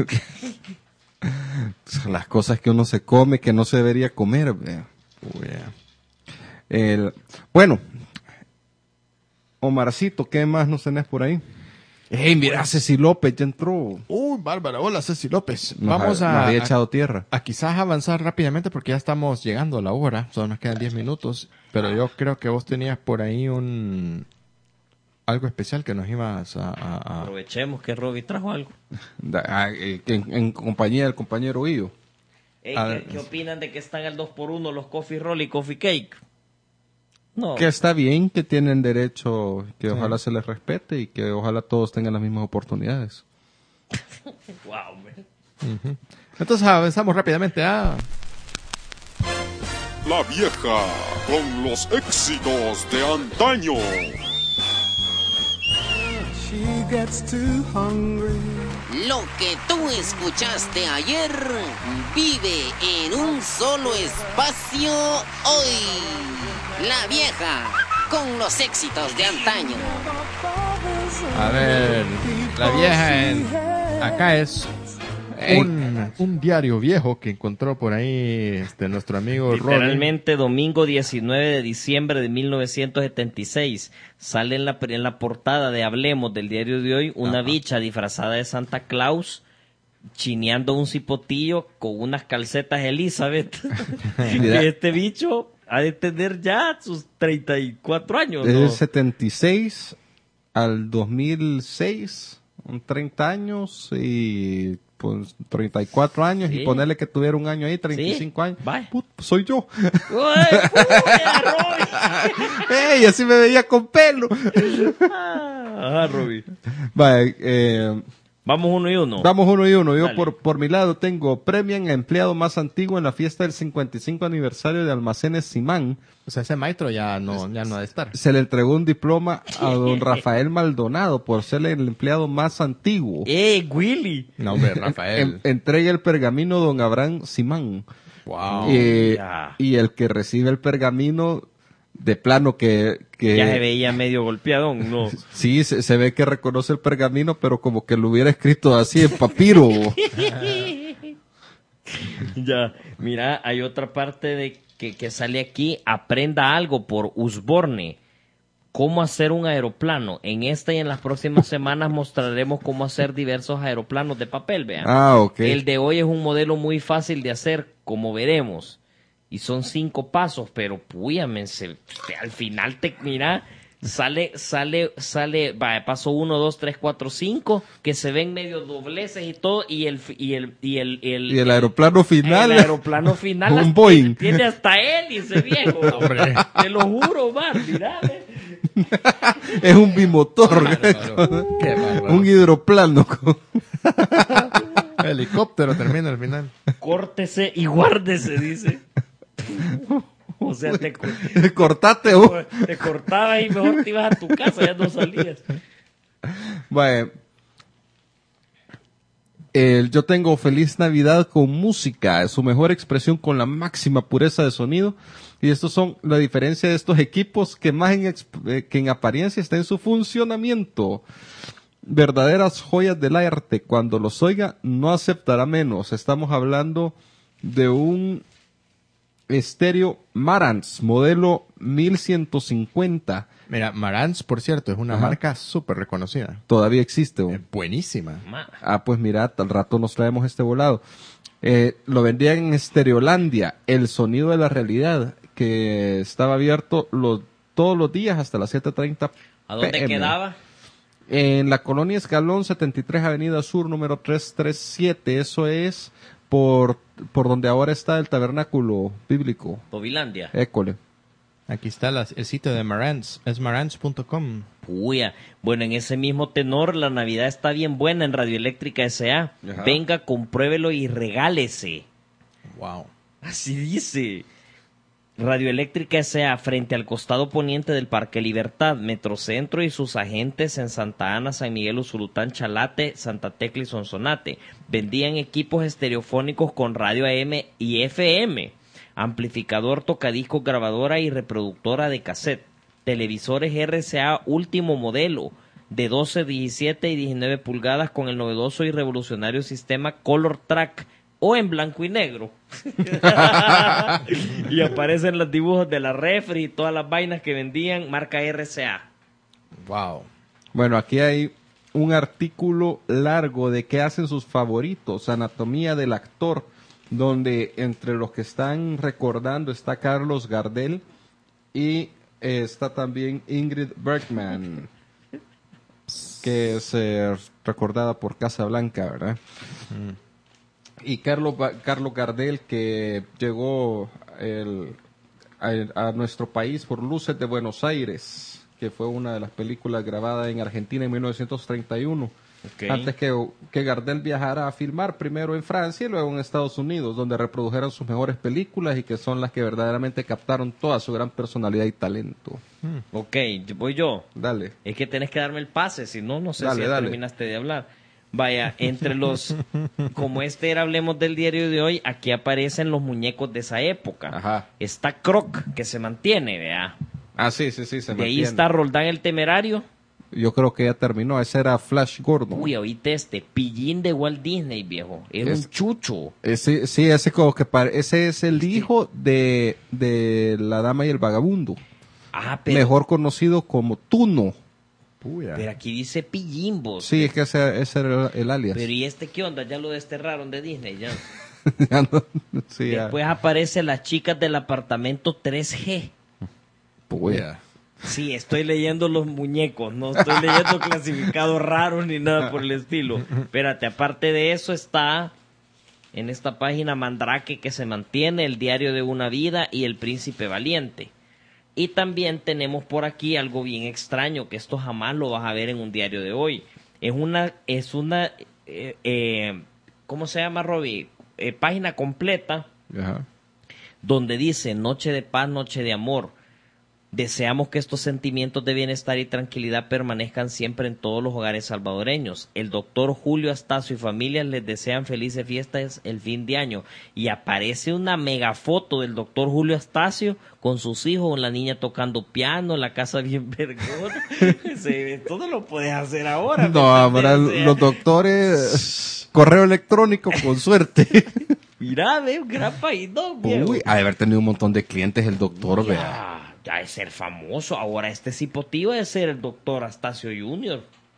Speaker 2: Las cosas que uno se come que no se debería comer, vean.
Speaker 3: uy, ya.
Speaker 2: El, bueno, Omarcito, ¿qué más nos tenés por ahí? Hey, mira, Ceci López ya entró.
Speaker 3: Uy, Bárbara, hola Ceci López.
Speaker 2: Nos
Speaker 3: Vamos
Speaker 2: ha-
Speaker 3: a,
Speaker 2: nos había
Speaker 3: a-
Speaker 2: echado tierra.
Speaker 3: a quizás avanzar rápidamente porque ya estamos llegando a la hora. Solo nos quedan diez minutos. Pero yo creo que vos tenías por ahí un... algo especial que nos ibas a... a- a-
Speaker 4: Aprovechemos que Robbie trajo algo.
Speaker 2: Da- ah, eh, En, en compañía del compañero Illo.
Speaker 4: Ey,
Speaker 3: A
Speaker 4: ¿qué,
Speaker 3: ver.
Speaker 4: qué opinan de que están al dos por uno los coffee roll y coffee cake? No.
Speaker 2: Que está bien, que tienen derecho, que ojalá se les respete y que ojalá todos tengan las mismas oportunidades.
Speaker 4: Wow, man.
Speaker 3: Entonces avanzamos rápidamente a...
Speaker 1: La vieja con los éxitos de antaño.
Speaker 5: Lo que tú escuchaste ayer vive en un solo espacio hoy. La vieja con los éxitos de antaño.
Speaker 3: A ver, la vieja en... acá es un, un diario viejo que encontró por ahí este nuestro amigo Robin.
Speaker 4: Literalmente domingo diecinueve de diciembre de mil novecientos setenta y seis sale en la, en la portada de Hablemos del diario de hoy una
Speaker 3: Ajá.
Speaker 4: bicha disfrazada de Santa Claus chineando un cipotillo con unas calcetas Elizabeth.
Speaker 2: Mira.
Speaker 4: Y este bicho ha de tener ya sus treinta y cuatro años,
Speaker 2: Desde
Speaker 4: ¿no?
Speaker 2: el setenta y seis al dos mil seis, un treinta años y pues treinta y cuatro años
Speaker 4: Sí.
Speaker 2: y ponerle que tuviera un año ahí, treinta y cinco
Speaker 4: Sí.
Speaker 2: años.
Speaker 4: Vaya.
Speaker 2: Put, soy yo.
Speaker 4: ¡Uy, uy, Roby!
Speaker 2: ¡Ey! Así me veía con pelo.
Speaker 4: Ajá, Roby.
Speaker 2: Vaya, eh,
Speaker 4: Vamos uno y uno.
Speaker 2: vamos uno y uno. Yo
Speaker 4: Dale.
Speaker 2: por, por mi lado tengo premian a empleado más antiguo en la fiesta del cincuenta y cinco aniversario de Almacenes Simán.
Speaker 3: O sea, ese maestro ya no, ya no ha de estar.
Speaker 2: Se le entregó un diploma a don Rafael Maldonado por ser el empleado más antiguo.
Speaker 4: ¡Eh, Willy!
Speaker 3: No, hombre, Rafael.
Speaker 2: En- entrega el pergamino don Abraham Simán.
Speaker 3: Wow.
Speaker 2: Eh,
Speaker 4: ya.
Speaker 2: y el que recibe el pergamino, de plano que... que
Speaker 4: Ya se veía medio golpeadón, ¿no?
Speaker 2: sí, se, se ve que reconoce el pergamino, pero como que lo hubiera escrito así en papiro.
Speaker 4: Ya, mira, hay otra parte de que, que sale aquí, aprenda algo por Usborne. Cómo hacer un aeroplano. En esta y en las próximas semanas mostraremos cómo hacer diversos aeroplanos de papel, vean.
Speaker 2: Ah, ok.
Speaker 4: El de hoy es un modelo muy fácil de hacer, como veremos. Y son cinco pasos, pero púyame, se- al final te, mira, sale, sale, sale, va, paso uno, dos, tres, cuatro, cinco, que se ven medio dobleces y todo, y el, y el, y el, y el,
Speaker 2: Y el aeroplano final.
Speaker 4: el aeroplano final
Speaker 2: Un
Speaker 4: hasta-
Speaker 2: Boeing.
Speaker 4: tiene hasta hélice, viejo. Te lo juro, man, mira, ve.
Speaker 2: Es un bimotor.
Speaker 3: Qué bárbaro.
Speaker 2: Un hidroplano.
Speaker 3: Helicóptero termina al final.
Speaker 4: Córtese y guárdese, dice. O sea, te, co-
Speaker 2: Cortate vos.
Speaker 4: te cortabas y mejor te ibas a tu casa, ya no salías.
Speaker 2: Vaya. El- yo tengo Feliz Navidad con música, su mejor expresión con la máxima pureza de sonido. Y estos son la diferencia de estos equipos que más en, exp- eh, que en apariencia está en su funcionamiento. Verdaderas joyas del arte. Cuando los oiga, no aceptará menos. Estamos hablando de un estéreo Marantz, modelo mil ciento cincuenta.
Speaker 3: Mira, Marantz, por cierto, es una
Speaker 2: Ajá.
Speaker 3: marca súper reconocida.
Speaker 2: Todavía existe.
Speaker 3: Es
Speaker 2: ¿o?
Speaker 3: buenísima.
Speaker 4: Ma-
Speaker 2: Ah, pues mira, al rato nos traemos este volado. Eh, lo vendían en Estereolandia, el sonido de la realidad, que estaba abierto los, todos los días hasta las siete treinta
Speaker 4: ¿A dónde
Speaker 2: p m.
Speaker 4: quedaba?
Speaker 2: En la colonia Escalón, setenta y tres Avenida Sur, número trescientos treinta y siete. Eso es por, por donde ahora está el tabernáculo bíblico.
Speaker 4: Tobilandia.
Speaker 2: École.
Speaker 3: Aquí está las- el sitio de Marantz, es marantz punto com.
Speaker 4: Puya. Bueno, en ese mismo tenor, la Navidad está bien buena en Radioeléctrica S A.
Speaker 2: Ajá.
Speaker 4: Venga, compruébelo y regálese.
Speaker 3: Wow.
Speaker 4: Así dice. Radioeléctrica S A, frente al costado poniente del Parque Libertad, Metrocentro y sus agentes en Santa Ana, San Miguel, Usulután, Chalate, Santa Tecla y Sonsonate. Vendían equipos estereofónicos con radio A M y F M, amplificador, tocadiscos, grabadora y reproductora de cassette, televisores R C A último modelo de doce, diecisiete y diecinueve pulgadas con el novedoso y revolucionario sistema Color Track o en blanco y negro. Y aparecen los dibujos de la refri y todas las vainas que vendían marca R C A.
Speaker 3: Wow.
Speaker 2: Bueno, aquí hay un artículo largo de qué hacen sus favoritos, anatomía del actor, donde entre los que están recordando está Carlos Gardel y eh, está también Ingrid Bergman, que es eh, recordada por Casablanca, ¿verdad? Y Carlos, Ba- Carlos Gardel, que llegó el- a, a nuestro país por Luces de Buenos Aires, que fue una de las películas grabadas en Argentina en mil novecientos treinta y uno.
Speaker 4: Ok.
Speaker 2: Antes que, que Gardel viajara a filmar primero en Francia y luego en Estados Unidos, donde reprodujeron sus mejores películas y que son las que verdaderamente captaron toda su gran personalidad y talento.
Speaker 4: Ok, voy yo.
Speaker 2: Dale.
Speaker 4: Es que tenés que darme el pase, si no, no sé
Speaker 2: Dale,
Speaker 4: si ya
Speaker 2: dale.
Speaker 4: terminaste de hablar. Vaya, entre los, como este era Hablemos del diario de hoy, aquí aparecen los muñecos de esa época.
Speaker 2: Ajá.
Speaker 4: Está Croc, que se mantiene, vea.
Speaker 2: Ah, sí, sí, sí, se
Speaker 4: De ahí
Speaker 2: mantiene.
Speaker 4: está Roldán el Temerario.
Speaker 2: Yo creo que ya terminó. Ese era Flash Gordon.
Speaker 4: Uy, oíste este, Pillín de Walt Disney, viejo. Es,
Speaker 2: Es-
Speaker 4: un chucho.
Speaker 2: Ese, sí, ese como que pare- ese es el hijo de, de La Dama y el Vagabundo.
Speaker 4: Ah, pero,
Speaker 2: Mejor conocido como Tuno.
Speaker 3: Puya.
Speaker 4: pero aquí dice Pillín, vos.
Speaker 2: Sí, es que ese, ese era el alias.
Speaker 4: Pero ¿y este qué onda? Ya lo desterraron de Disney, ya.
Speaker 2: Ya no- sí, ya.
Speaker 4: Después aparece las chicas del apartamento tres G.
Speaker 2: Puya.
Speaker 4: Sí, estoy leyendo los muñecos, no estoy leyendo clasificados raros ni nada por el estilo. Espérate, aparte de eso está en esta página Mandrake que se mantiene, El diario de una vida y El príncipe valiente. Y también tenemos por aquí algo bien extraño, que esto jamás lo vas a ver en un diario de hoy. Es una, es una, eh, eh, ¿cómo se llama, Robbie? Eh, página completa
Speaker 2: Ajá.
Speaker 4: donde dice Noche de paz, noche de amor. Deseamos que estos sentimientos de bienestar y tranquilidad permanezcan siempre en todos los hogares salvadoreños. El doctor Julio Astacio y familia les desean felices fiestas el fin de año. Y aparece una mega foto del doctor Julio Astacio con sus hijos, la niña tocando piano, la casa bien vergona. Se- Todo lo puedes hacer ahora. ¿me
Speaker 2: No, ahora
Speaker 4: entendés? O sea,
Speaker 2: los doctores, correo electrónico con suerte.
Speaker 4: Mira, ve, un gran país, ¿no, viejo?
Speaker 2: Uy, ha de haber tenido un montón de clientes el doctor, vea.
Speaker 4: Ya, ya es ser famoso. Ahora este cipotillo es ser el doctor Astacio junior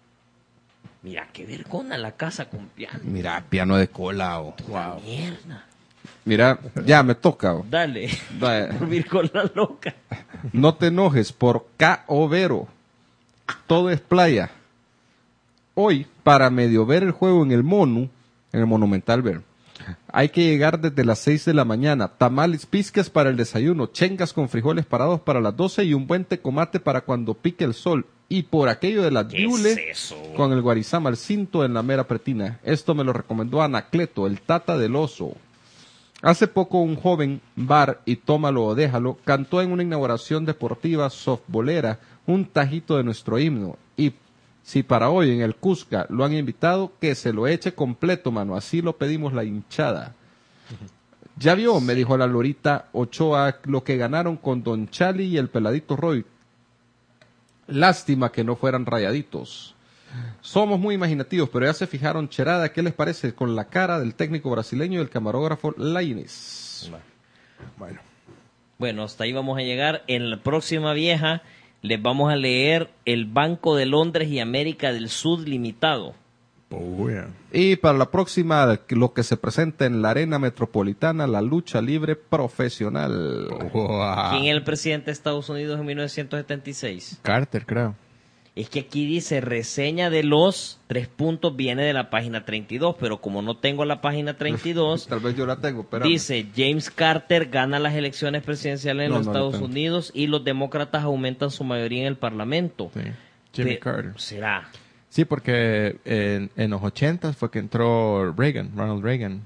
Speaker 4: Mira, qué vergona la casa con piano.
Speaker 2: Mira, piano de cola. Oh.
Speaker 4: Wow. Mierda.
Speaker 2: Mira, ya me toca. Oh.
Speaker 4: Dale.
Speaker 2: Vaya.
Speaker 4: Dormir con la loca.
Speaker 2: No te enojes por K. Overo. Todo es playa. Hoy, para medio ver el juego en el Monu, en el Monumental ver, hay que llegar desde las seis de la mañana. Tamales pisques para el desayuno, chengas con frijoles parados para las doce y un buen tecomate para cuando pique el sol. Y por aquello de las
Speaker 4: ¿Qué
Speaker 2: diule,
Speaker 4: es eso?
Speaker 2: con el guarizama al cinto en la mera pretina. Esto me lo recomendó Anacleto, el tata del oso. Hace poco un joven, bar y tómalo o déjalo, cantó en una inauguración deportiva softbolera un tajito de nuestro himno. Y si para hoy en el Cusca lo han invitado, que se lo eche completo, mano. Así lo pedimos la hinchada. Ya vio, me dijo la Lorita Ochoa, lo que ganaron con Don Chali y el peladito Roy. Lástima que no fueran rayaditos. Somos muy imaginativos, pero ya se fijaron, Cherada, ¿qué les parece con la cara del técnico brasileño y el camarógrafo Lainez?
Speaker 3: Bueno.
Speaker 4: Bueno, hasta ahí vamos a llegar. En la próxima vieja les vamos a leer El Banco de Londres y América del Sur Limitado.
Speaker 3: Puya.
Speaker 2: Y para la próxima, lo que se presenta en la arena metropolitana, la lucha libre profesional.
Speaker 3: Wow.
Speaker 4: ¿Quién es el presidente de Estados Unidos en mil novecientos setenta y seis?
Speaker 3: Carter, creo.
Speaker 4: Es que aquí dice reseña de los tres puntos, viene de la página treinta y dos, pero como no tengo la página treinta y dos,
Speaker 2: Tal vez yo la tengo, pero
Speaker 4: dice James Carter gana las elecciones presidenciales en
Speaker 2: No,
Speaker 4: los
Speaker 2: no la
Speaker 4: Estados
Speaker 2: tengo.
Speaker 4: Unidos y los demócratas aumentan su mayoría en el Parlamento.
Speaker 3: Sí. Jimmy
Speaker 4: Pe-
Speaker 3: Carter.
Speaker 4: ¿Será?
Speaker 3: Sí, porque en, en los ochentas fue que entró Reagan, Ronald Reagan,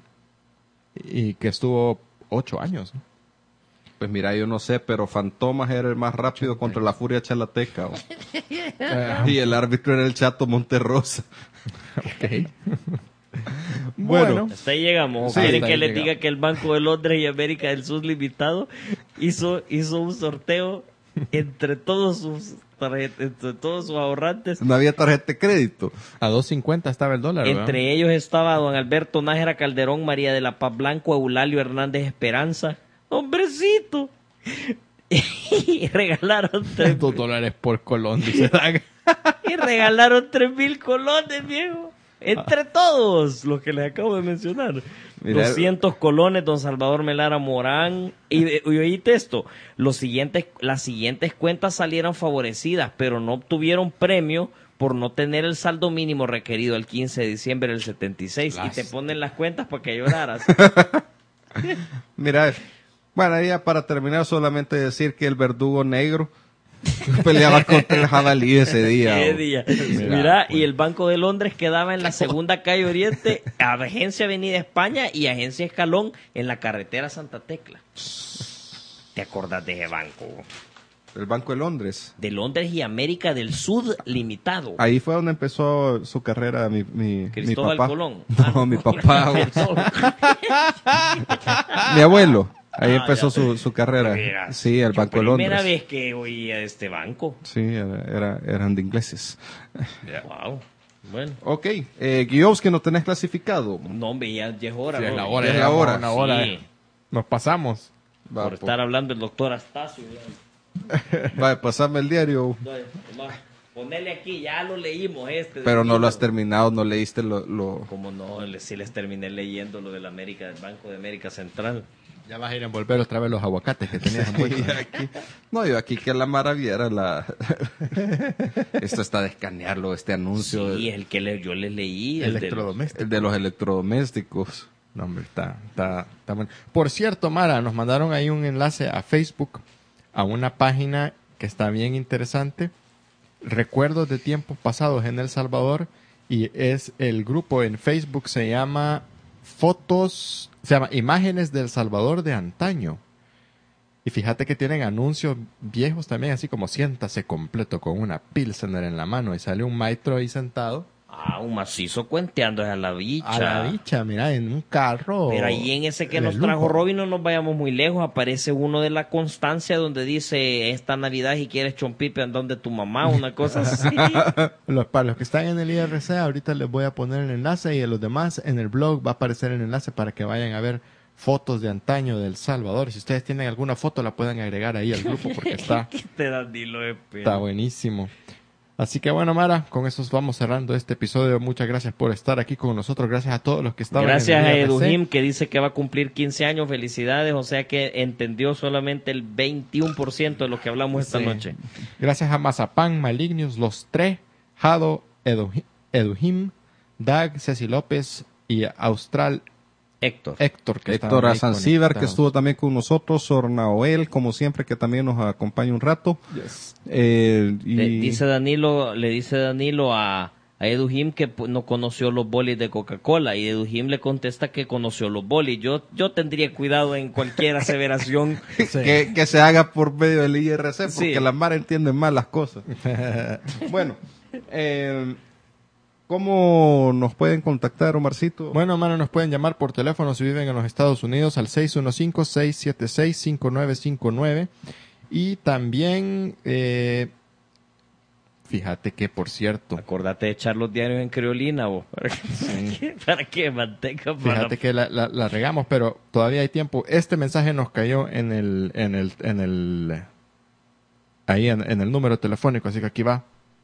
Speaker 3: y que estuvo ocho años. ¿no?
Speaker 2: pues mira, yo no sé, pero Fantomas era el más rápido contra la Furia Chalateca. ¿o? Y el árbitro era el Chato Monterrosa.
Speaker 3: Ok.
Speaker 2: Bueno,
Speaker 4: Hasta ahí llegamos. ¿O
Speaker 2: Sí,
Speaker 4: quieren
Speaker 3: hasta
Speaker 4: que
Speaker 3: ahí
Speaker 4: les
Speaker 3: llegamos.
Speaker 4: diga que el Banco de Londres y América del Sur Limitado hizo, hizo un sorteo entre todos sus tarjet- entre todos sus ahorrantes?
Speaker 2: no había tarjeta de crédito.
Speaker 3: A dos cincuenta estaba el dólar, ¿verdad?
Speaker 4: Entre ellos estaba don Alberto Nájera Calderón, María de la Paz Blanco, Eulalio Hernández Esperanza. ¡Hombrecito! Y regalaron tres,
Speaker 3: Dos dólares por colón, dice Daga.
Speaker 4: y regalaron tres mil colones, viejo. Entre todos los que les acabo de mencionar.
Speaker 2: Mira,
Speaker 4: doscientos colones, don Salvador Melara Morán. Y, y oíste esto, los siguientes, las siguientes cuentas salieron favorecidas, pero no obtuvieron premio por no tener el saldo mínimo requerido el quince de diciembre del setenta y seis. Y te ponen las cuentas para que lloraras.
Speaker 2: Mira, bueno, ya para terminar solamente decir que el verdugo negro peleaba contra el jabalí ese día.
Speaker 4: ¿Qué
Speaker 2: ¿o?
Speaker 4: día?
Speaker 3: Mira,
Speaker 4: Mira,
Speaker 3: pues.
Speaker 4: y el Banco de Londres quedaba en la segunda calle Oriente, Agencia Avenida España y Agencia Escalón en la carretera Santa Tecla. ¿Te acordás de ese banco?
Speaker 2: El Banco de Londres.
Speaker 4: De Londres y América del Sur Limitado.
Speaker 2: Ahí fue donde empezó su carrera mi, mi, mi
Speaker 4: Cristóbal
Speaker 2: papá.
Speaker 4: Colón.
Speaker 2: No,
Speaker 4: Ah,
Speaker 2: mi papá. güey.
Speaker 4: Perdón.
Speaker 2: Mi abuelo. Ahí
Speaker 4: Ah,
Speaker 2: empezó
Speaker 4: ya.
Speaker 2: su, su carrera.
Speaker 4: Mira,
Speaker 2: Sí, el
Speaker 4: yo
Speaker 2: Banco de Londres.
Speaker 4: primera vez que oía este banco.
Speaker 2: Sí, era, era- eran de ingleses.
Speaker 4: Wow. Bueno.
Speaker 2: Ok, eh, Guillaume, que no tenés clasificado.
Speaker 4: No, hombre, ya, ya es hora.
Speaker 3: Sí, es
Speaker 4: ¿no?
Speaker 3: la hora,
Speaker 2: Ya es
Speaker 3: ya
Speaker 2: la
Speaker 3: llevamos
Speaker 2: hora.
Speaker 3: una hora.
Speaker 4: Sí.
Speaker 3: Nos pasamos.
Speaker 2: Va,
Speaker 4: Por
Speaker 2: po-
Speaker 4: estar hablando el doctor Astacio. ya.
Speaker 2: va, pasame el diario.
Speaker 4: Entonces, Omar, ponele aquí, ya lo leímos este.
Speaker 2: Pero
Speaker 4: del
Speaker 2: no lo has
Speaker 4: libro.
Speaker 2: terminado, no leíste lo... lo...
Speaker 4: Como no, le- sí les terminé leyendo lo del América, del Banco de América Central.
Speaker 3: Ya vas a ir a envolver otra vez los aguacates que tenías
Speaker 2: Y
Speaker 3: envueltos.
Speaker 2: aquí- no, yo aquí que la maravilla era la... Esto está de escanearlo, este anuncio.
Speaker 4: Sí,
Speaker 2: el,
Speaker 4: el que le- yo les leí. el del-
Speaker 3: Electrodomésticos.
Speaker 2: el de los electrodomésticos.
Speaker 3: No, hombre, está, está, está bueno. Por cierto, Mara, nos mandaron ahí un enlace a Facebook, a una página que está bien interesante. Recuerdos de tiempos pasados en El Salvador. Y es el grupo en Facebook, se llama Fotos, se llama Imágenes del Salvador de Antaño. Y fíjate que tienen anuncios viejos también, así como siéntase completo con una Pilsener en la mano y sale un maestro ahí sentado.
Speaker 4: Ah, un macizo cuenteando a la bicha.
Speaker 3: A la bicha, mira, en un carro.
Speaker 4: Pero ahí en ese que
Speaker 3: de
Speaker 4: nos
Speaker 3: lujo.
Speaker 4: trajo Robin, no nos vayamos muy lejos, aparece uno de la Constancia donde dice, esta Navidad si quieres chompipe, anda donde tu mamá, una cosa así.
Speaker 3: Los, para los que están en el I R C, ahorita les voy a poner el enlace y a los demás en el blog va a aparecer el enlace para que vayan a ver fotos de antaño de El Salvador. Si ustedes tienen alguna foto, la pueden agregar ahí al grupo porque está,
Speaker 4: Te dan dilo de pena.
Speaker 3: está buenísimo. Así que bueno, Mara, con eso vamos cerrando este episodio. Muchas gracias por estar aquí con nosotros. Gracias a todos los que estaban
Speaker 4: Gracias
Speaker 3: en
Speaker 4: a
Speaker 3: el I R C.
Speaker 4: Edujim que dice que va a cumplir quince años, felicidades, o sea que entendió solamente el veintiuno por ciento de lo que hablamos esta
Speaker 3: Sí.
Speaker 4: noche.
Speaker 3: Gracias a Mazapán, Malignius, Los Tres, Jado, Edu- Edujim, Dag, Ceci López y Austral
Speaker 4: Héctor.
Speaker 3: Héctor. Que
Speaker 2: Héctor
Speaker 3: estaban ahí
Speaker 2: Azancíbar, que
Speaker 3: conectados.
Speaker 2: estuvo también con nosotros. Ornaoel, como siempre, que también nos acompaña un rato.
Speaker 3: Yes.
Speaker 2: Eh, y...
Speaker 4: Le dice Danilo, le dice Danilo a, a Edujim que pues, no conoció los bolis de Coca-Cola y Edujim le contesta que conoció los bolis. Yo, yo tendría cuidado en cualquier aseveración.
Speaker 2: que, que se haga por medio del I R C, porque
Speaker 4: Sí.
Speaker 2: las maras entienden mal las cosas. Bueno, eh, ¿cómo nos pueden contactar, Omarcito?
Speaker 3: Bueno, mano, nos pueden llamar por teléfono si viven en los Estados Unidos al seis uno cinco, seis siete seis, cinco nueve cinco nueve. Y también, eh, fíjate que, por cierto,
Speaker 4: Acordate de echar los diarios en creolina, vos. Para que, para que mantenga para-
Speaker 3: fíjate que la, la- la regamos, pero todavía hay tiempo. Este mensaje nos cayó en el, en el, en el, ahí en, en el número telefónico, así que aquí va.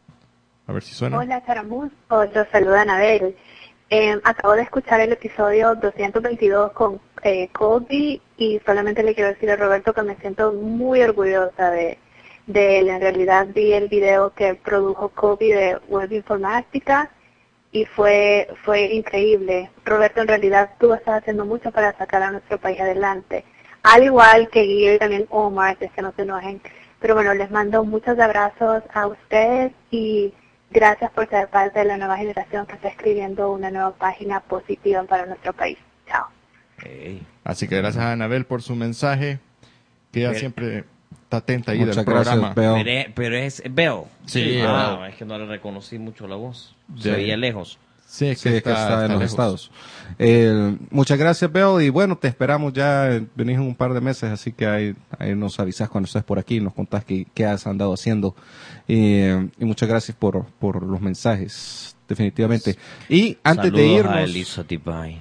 Speaker 3: A ver si suena.
Speaker 6: Hola, Charamus. Los saluda Anabel. Eh, acabo de escuchar el episodio doscientos veintidós con eh, Colby y solamente le quiero decir a Roberto que me siento muy orgullosa de, de él. En realidad vi el video que produjo Colby de Web Informática y fue fue increíble. Roberto, en realidad tú estás haciendo mucho para sacar a nuestro país adelante. Al igual que Guillermo y también Omar, es que no se enojen. Pero bueno, les mando muchos abrazos a ustedes y gracias por ser parte de la nueva generación que está escribiendo una nueva página positiva para nuestro país. Chao.
Speaker 4: Ey.
Speaker 3: Así que gracias a Anabel por su mensaje, que ella
Speaker 4: Pero-
Speaker 3: siempre está atenta ahí
Speaker 2: Muchas
Speaker 3: del
Speaker 2: gracias,
Speaker 3: programa.
Speaker 2: Beo.
Speaker 4: Pero, es- pero es Bell.
Speaker 3: Sí,
Speaker 4: Ah,
Speaker 3: Bell.
Speaker 4: es que no le reconocí mucho la voz.
Speaker 3: Sí.
Speaker 4: Se veía lejos.
Speaker 3: Sí, es
Speaker 2: Sí,
Speaker 3: que
Speaker 2: es que
Speaker 3: está,
Speaker 2: está, en
Speaker 3: está
Speaker 2: los
Speaker 3: lejos.
Speaker 2: estados. Eh, muchas gracias, Beo. Y bueno, te esperamos ya. eh, Venís en un par de meses, así que ahí, ahí nos avisás cuando estés por aquí. Nos contás qué, qué has andado haciendo. Eh, y muchas gracias por, por los mensajes, definitivamente. Y antes de
Speaker 4: Saludos
Speaker 2: irnos,
Speaker 4: a Elisa Tipay.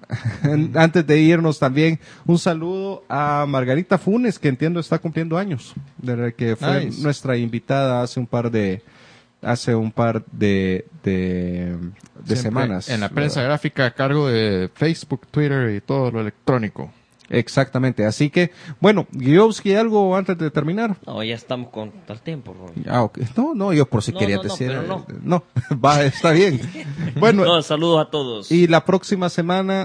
Speaker 2: antes de irnos también, un saludo a Margarita Funes, que entiendo está cumpliendo años, de que fue
Speaker 3: Nice.
Speaker 2: nuestra invitada hace un par de hace un par de de, de
Speaker 3: Siempre
Speaker 2: semanas.
Speaker 3: En la prensa gráfica a cargo de Facebook, Twitter y todo lo electrónico.
Speaker 2: Exactamente. Así que, bueno, Guiowski, ¿algo antes de terminar?
Speaker 4: No, ya estamos con tal tiempo, Robin.
Speaker 2: Ah, ok. No, no, yo por si
Speaker 4: No,
Speaker 2: quería
Speaker 4: no, no,
Speaker 2: decir.
Speaker 4: pero no.
Speaker 2: No, va, está bien. Bueno,
Speaker 4: No, saludos a todos.
Speaker 2: y la próxima semana,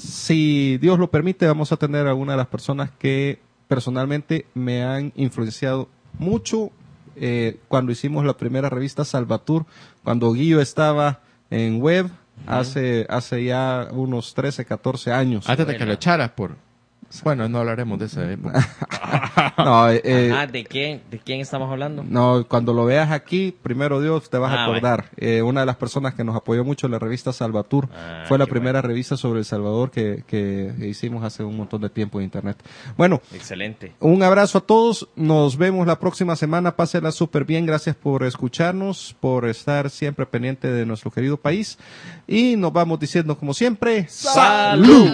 Speaker 2: si Dios lo permite, vamos a tener a una de las personas que personalmente me han influenciado mucho eh, cuando hicimos la primera revista Salvatur, cuando Guillo estaba en web, hace, hace ya unos trece, catorce años.
Speaker 3: Antes de que
Speaker 4: Bueno.
Speaker 3: lo echaras por... Bueno, no hablaremos de esa época.
Speaker 2: no, eh, eh,
Speaker 4: Ajá, ¿de quién, ¿de quién estamos hablando?
Speaker 2: no, cuando lo veas aquí, primero Dios, te vas
Speaker 4: Ah,
Speaker 2: a acordar. Eh, una de las personas que nos apoyó mucho, la revista Salvatur,
Speaker 4: Ah,
Speaker 2: fue la
Speaker 4: qué
Speaker 2: primera
Speaker 4: bueno.
Speaker 2: revista sobre El Salvador que, que hicimos hace un montón de tiempo en internet. Bueno,
Speaker 4: Excelente.
Speaker 2: un abrazo a todos, nos vemos la próxima semana, pásenla súper bien, gracias por escucharnos, por estar siempre pendiente de nuestro querido país y nos vamos diciendo como siempre, ¡salud!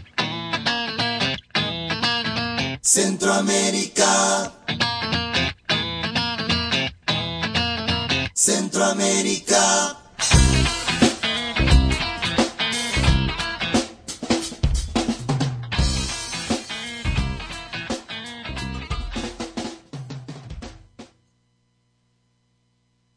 Speaker 7: Centroamérica, Centroamérica.